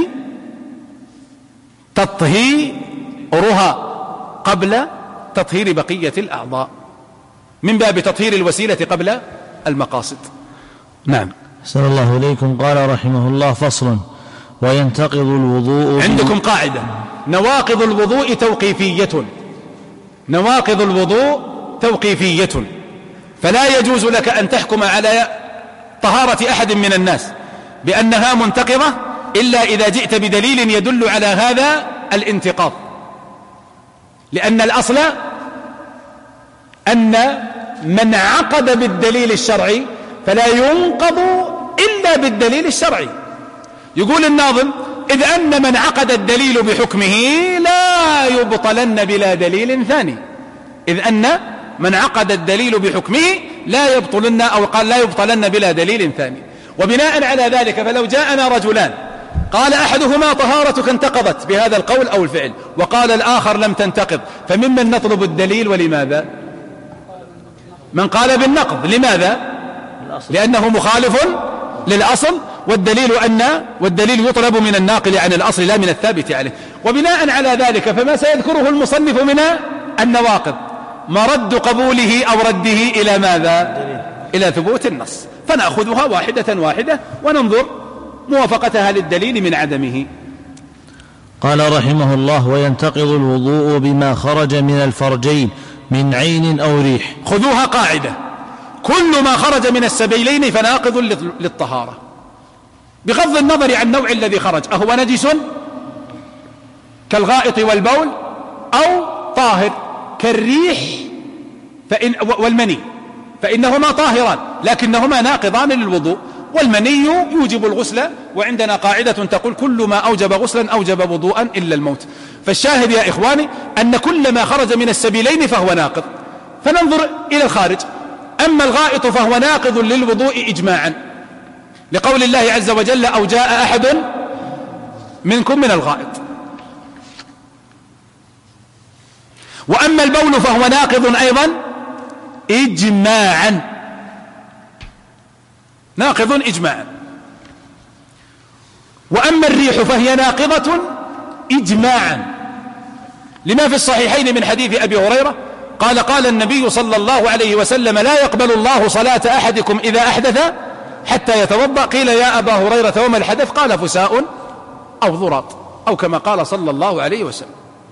تطهيرها قبل تطهير بقية الأعضاء، من باب تطهير الوسيلة قبل المقاصد. نعم. أحسن الله إليكم. قال رحمه الله: فصل: وينتقض الوضوء. عندكم قاعدة: نواقض الوضوء توقيفية، نواقض الوضوء توقيفية، فلا يجوز لك أن تحكم على طهارة أحد من الناس بأنها منتقضة إلا إذا جئت بدليل يدل على هذا الانتقاض، لأن الأصل أن من عقد بالدليل الشرعي فلا ينقض إلا بالدليل الشرعي. يقول الناظم: إذ أن من عقد الدليل بحكمه لا يبطلن بلا دليل ثاني. إذ أن من عقد الدليل بحكمه لا يبطلن، أو قال لا يبطلن بلا دليل ثاني. وبناء على ذلك فلو جاءنا رجلان قال أحدهما طهارتك انتقضت بهذا القول أو الفعل، وقال الآخر لم تنتقض، فممن نطلب الدليل ولماذا؟ من قال بالنقض. لماذا؟ لأنه مخالف للأصل، والدليل يطلب من الناقل عن الأصل لا من الثابت عليه. وبناء على ذلك فما سيذكره المصنف من النواقض مرد قبوله أو رده إلى ماذا؟ إلى ثبوت النص، فنأخذها واحدة واحدة وننظر موافقتها للدليل من عدمه. قال رحمه الله: وينتقض الوضوء بما خرج من الفرجين من عين أو ريح. خذوها قاعدة: كل ما خرج من السبيلين فناقض للطهارة، بغض النظر عن النوع الذي خرج، أهو نجس كالغائط والبول، أو طاهر كالريح والمني، فإنهما طاهران لكنهما ناقضان للوضوء. والمني يوجب الغسل، وعندنا قاعدة تقول: كل ما أوجب غسلا أوجب وضوءا إلا الموت. فالشاهد يا إخواني أن كل ما خرج من السبيلين فهو ناقض، فننظر إلى الخارج. أما الغائط فهو ناقض للوضوء إجماعا، لقول الله عز وجل: أو جاء أحد منكم من الغائط. وأما البول فهو ناقض أيضا إجماعا، ناقض إجماعا. وأما الريح فهي ناقضة إجماعا، لما في الصحيحين من حديث أبي هريرة قال: قال النبي صلى الله عليه وسلم: لا يقبل الله صلاة أحدكم إذا أحدث حتى يتوضأ. قيل: يا أبا هريرة وما الحدث؟ قال: فساء أو ضراط، أو كما قال صلى الله عليه وسلم.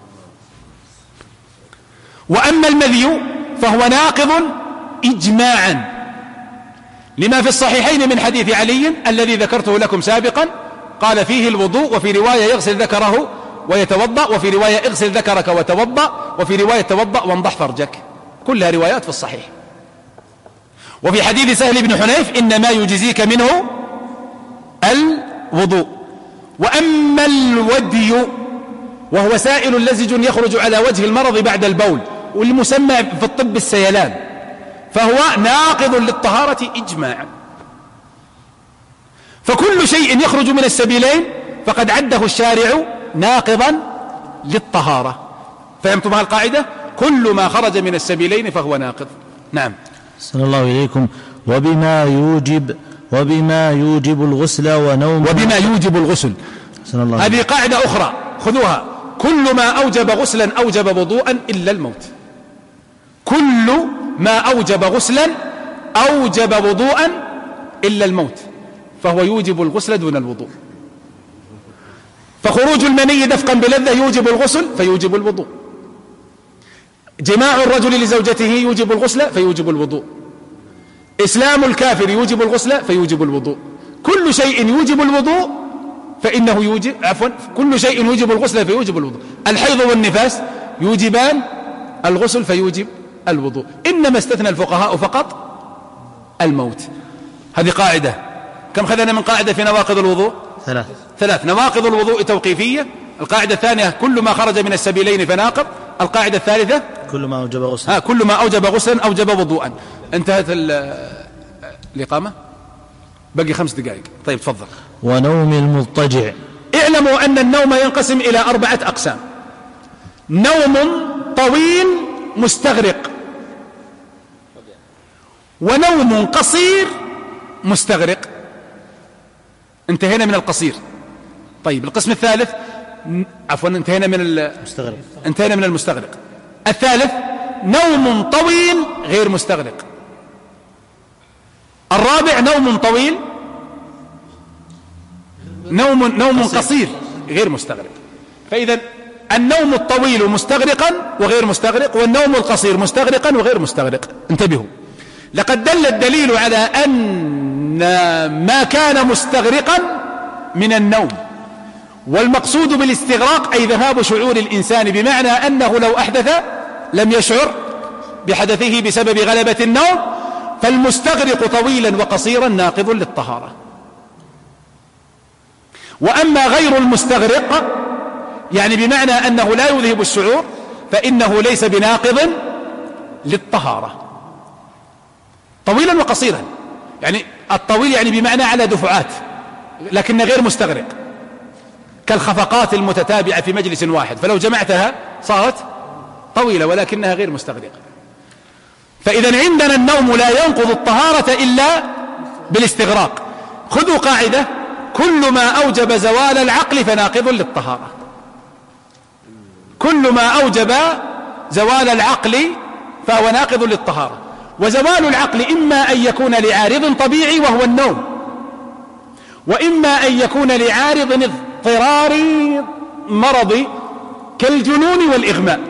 وأما المذي فهو ناقض إجماعا، لما في الصحيحين من حديث علي الذي ذكرته لكم سابقا، قال فيه الوضوء، وفي رواية يغسل ذكره ويتوضأ، وفي رواية اغسل ذكرك وتوضأ، وفي رواية توضأ وانضح فرجك، كلها روايات في الصحيح. وفي حديث سهل بن حنيف: إنما يجزيك منه الوضوء. وأما الودي وهو سائل لزج يخرج على وجه المرض بعد البول، والمسمى في الطب السيلان، فهو ناقض للطهارة إجماعا. فكل شيء يخرج من السبيلين فقد عده الشارع ناقضا للطهارة. فهمتم هالقاعدة؟ كل ما خرج من السبيلين فهو ناقض. نعم. صلى الله إليكم. وبما يوجب الغسل ونوم. وبما يوجب الغسل، هذه قاعدة أخرى خذوها: كل ما أوجب غسلا أوجب وضوءا إلا الموت. كل ما أوجب غسلا أوجب وضوءا إلا الموت، فهو يوجب الغسل دون الوضوء. فخروج المني دفقا بلذة يوجب الغسل فيوجب الوضوء، جماع الرجل لزوجته يوجب الغسل فيوجب الوضوء، إسلام الكافر يوجب الغسل فيوجب الوضوء. كل شيء يوجب الوضوء فإنه يوجب، كل شيء يوجب الغسل فيوجب الوضوء. الحيض والنفاس يوجبان الغسل فيوجب الوضوء، إنما استثنى الفقهاء فقط الموت. هذه قاعدة. كم خذنا من قاعدة في نواقض الوضوء؟ 3. نواقض الوضوء توقيفية. القاعدة الثانية: كل ما خرج من السبيلين فناقض. القاعدة الثالثة: كل ما أوجب غسلا. كل ما أوجب غسلا أوجب وضوءا. انتهت الإقامة، بقي 5 دقائق. طيب تفضل. ونوم المضطجع. اعلموا أن النوم ينقسم إلى 4 أقسام: نوم طويل مستغرق، ونوم قصير مستغرق. انتهينا من القصير. طيب القسم الثالث، عفوا انتهينا من المستغرق. الثالث نوم طويل غير مستغرق. الرابع نوم طويل، نوم قصير غير مستغرق. فإذا النوم الطويل مستغرقا وغير مستغرق، والنوم القصير مستغرقا وغير مستغرق. انتبهوا، لقد دل الدليل على أن ما كان مستغرقا من النوم، والمقصود بالاستغراق أي ذهاب شعور الإنسان، بمعنى أنه لو أحدث لم يشعر بحدثه بسبب غلبة النوم. فالمستغرق طويلا وقصيرا ناقض للطهارة. وأما غير المستغرق يعني بمعنى أنه لا يذهب الشعور، فإنه ليس بناقض للطهارة. طويلا وقصيرا، يعني الطويل يعني بمعنى على دفعات لكن غير مستغرق، كالخفقات المتتابعة في مجلس واحد، فلو جمعتها صارت طويلة ولكنها غير مستغرقة. فإذا عندنا النوم لا ينقض الطهارة إلا بالاستغراق. خذوا قاعدة: كل ما أوجب زوال العقل فناقض للطهارة. كل ما أوجب زوال العقل فهو ناقض للطهارة. وزوال العقل إما أن يكون لعارض طبيعي وهو النوم، وإما أن يكون لعارض اضطراري مرضي كالجنون والإغماء.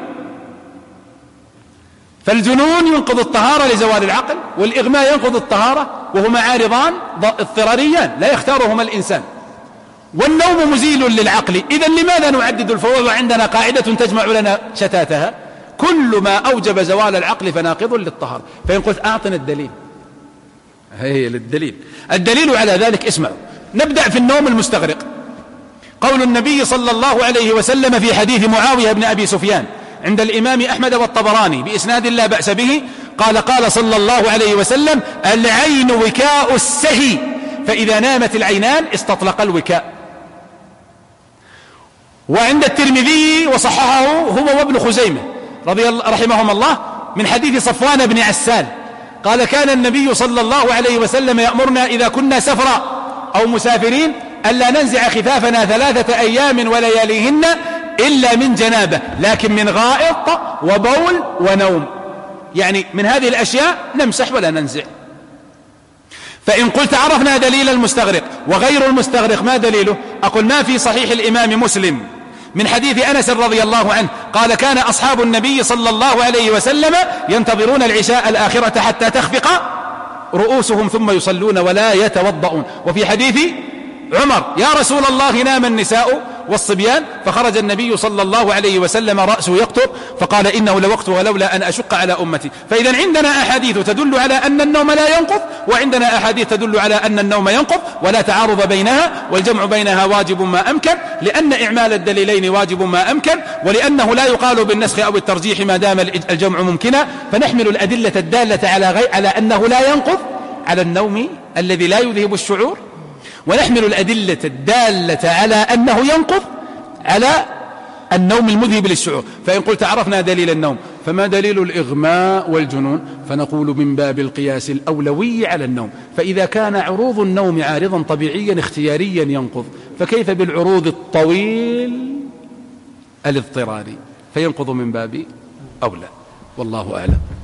فالجنون ينقض الطهارة لزوال العقل، والإغماء ينقض الطهارة، وهما عارضان اضطراريان لا يختارهما الإنسان. والنوم مزيل للعقل. إذن لماذا نعدد الفروع وعندنا قاعدة تجمع لنا شتاتها؟ كل ما أوجب زوال العقل فناقض للطهارة. فإن قلت أعطنا الدليل، هي للدليل. الدليل على ذلك اسمعوا. نبدأ في النوم المستغرق. قول النبي صلى الله عليه وسلم في حديث معاوية بن أبي سفيان عند الإمام أحمد والطبراني بإسناد لا بأس به، قال صلى الله عليه وسلم: العين وكاء السهي، فإذا نامت العينان استطلق الوكاء. وعند الترمذي وصححه هو وابن خزيمة رحمهم الله من حديث صفوان بن عسال قال: كان النبي صلى الله عليه وسلم يأمرنا إذا كنا سفرا أو مسافرين ألا ننزع خفافنا 3 أيام ولياليهن إلا من جنابة، لكن من غائط وبول ونوم، يعني من هذه الأشياء نمسح ولا ننزع. فإن قلت عرفنا دليل المستغرق وغير المستغرق ما دليله؟ أقول: ما في صحيح الإمام مسلم من حديث أنس رضي الله عنه قال: كان أصحاب النبي صلى الله عليه وسلم ينتظرون العشاء الآخرة حتى تخفق رؤوسهم ثم يصلون ولا يتوضؤون. وفي حديث عمر: يا رسول الله نام النساء والصبيان، فخرج النبي صلى الله عليه وسلم رأسه يقطر فقال: إنه لوقته ولولا أن أشق على أمتي. فإذا عندنا أحاديث تدل على أن النوم لا ينقض، وعندنا أحاديث تدل على أن النوم ينقض، ولا تعارض بينها، والجمع بينها واجب ما أمكن، لأن إعمال الدليلين واجب ما أمكن، ولأنه لا يقال بالنسخ أو الترجيح ما دام الجمع ممكنا. فنحمل الأدلة الدالة على أنه لا ينقض على النوم الذي لا يذهب الشعور، ونحمل الأدلة الدالة على أنه ينقض على النوم المذهب للشعور. فإن قلت عرفنا دليل النوم فما دليل الإغماء والجنون؟ فنقول من باب القياس الأولوي على النوم. فإذا كان عروض النوم عارضا طبيعيا اختياريا ينقض، فكيف بالعروض الطويل الاضطراري؟ فينقض من باب أولى. والله أعلم.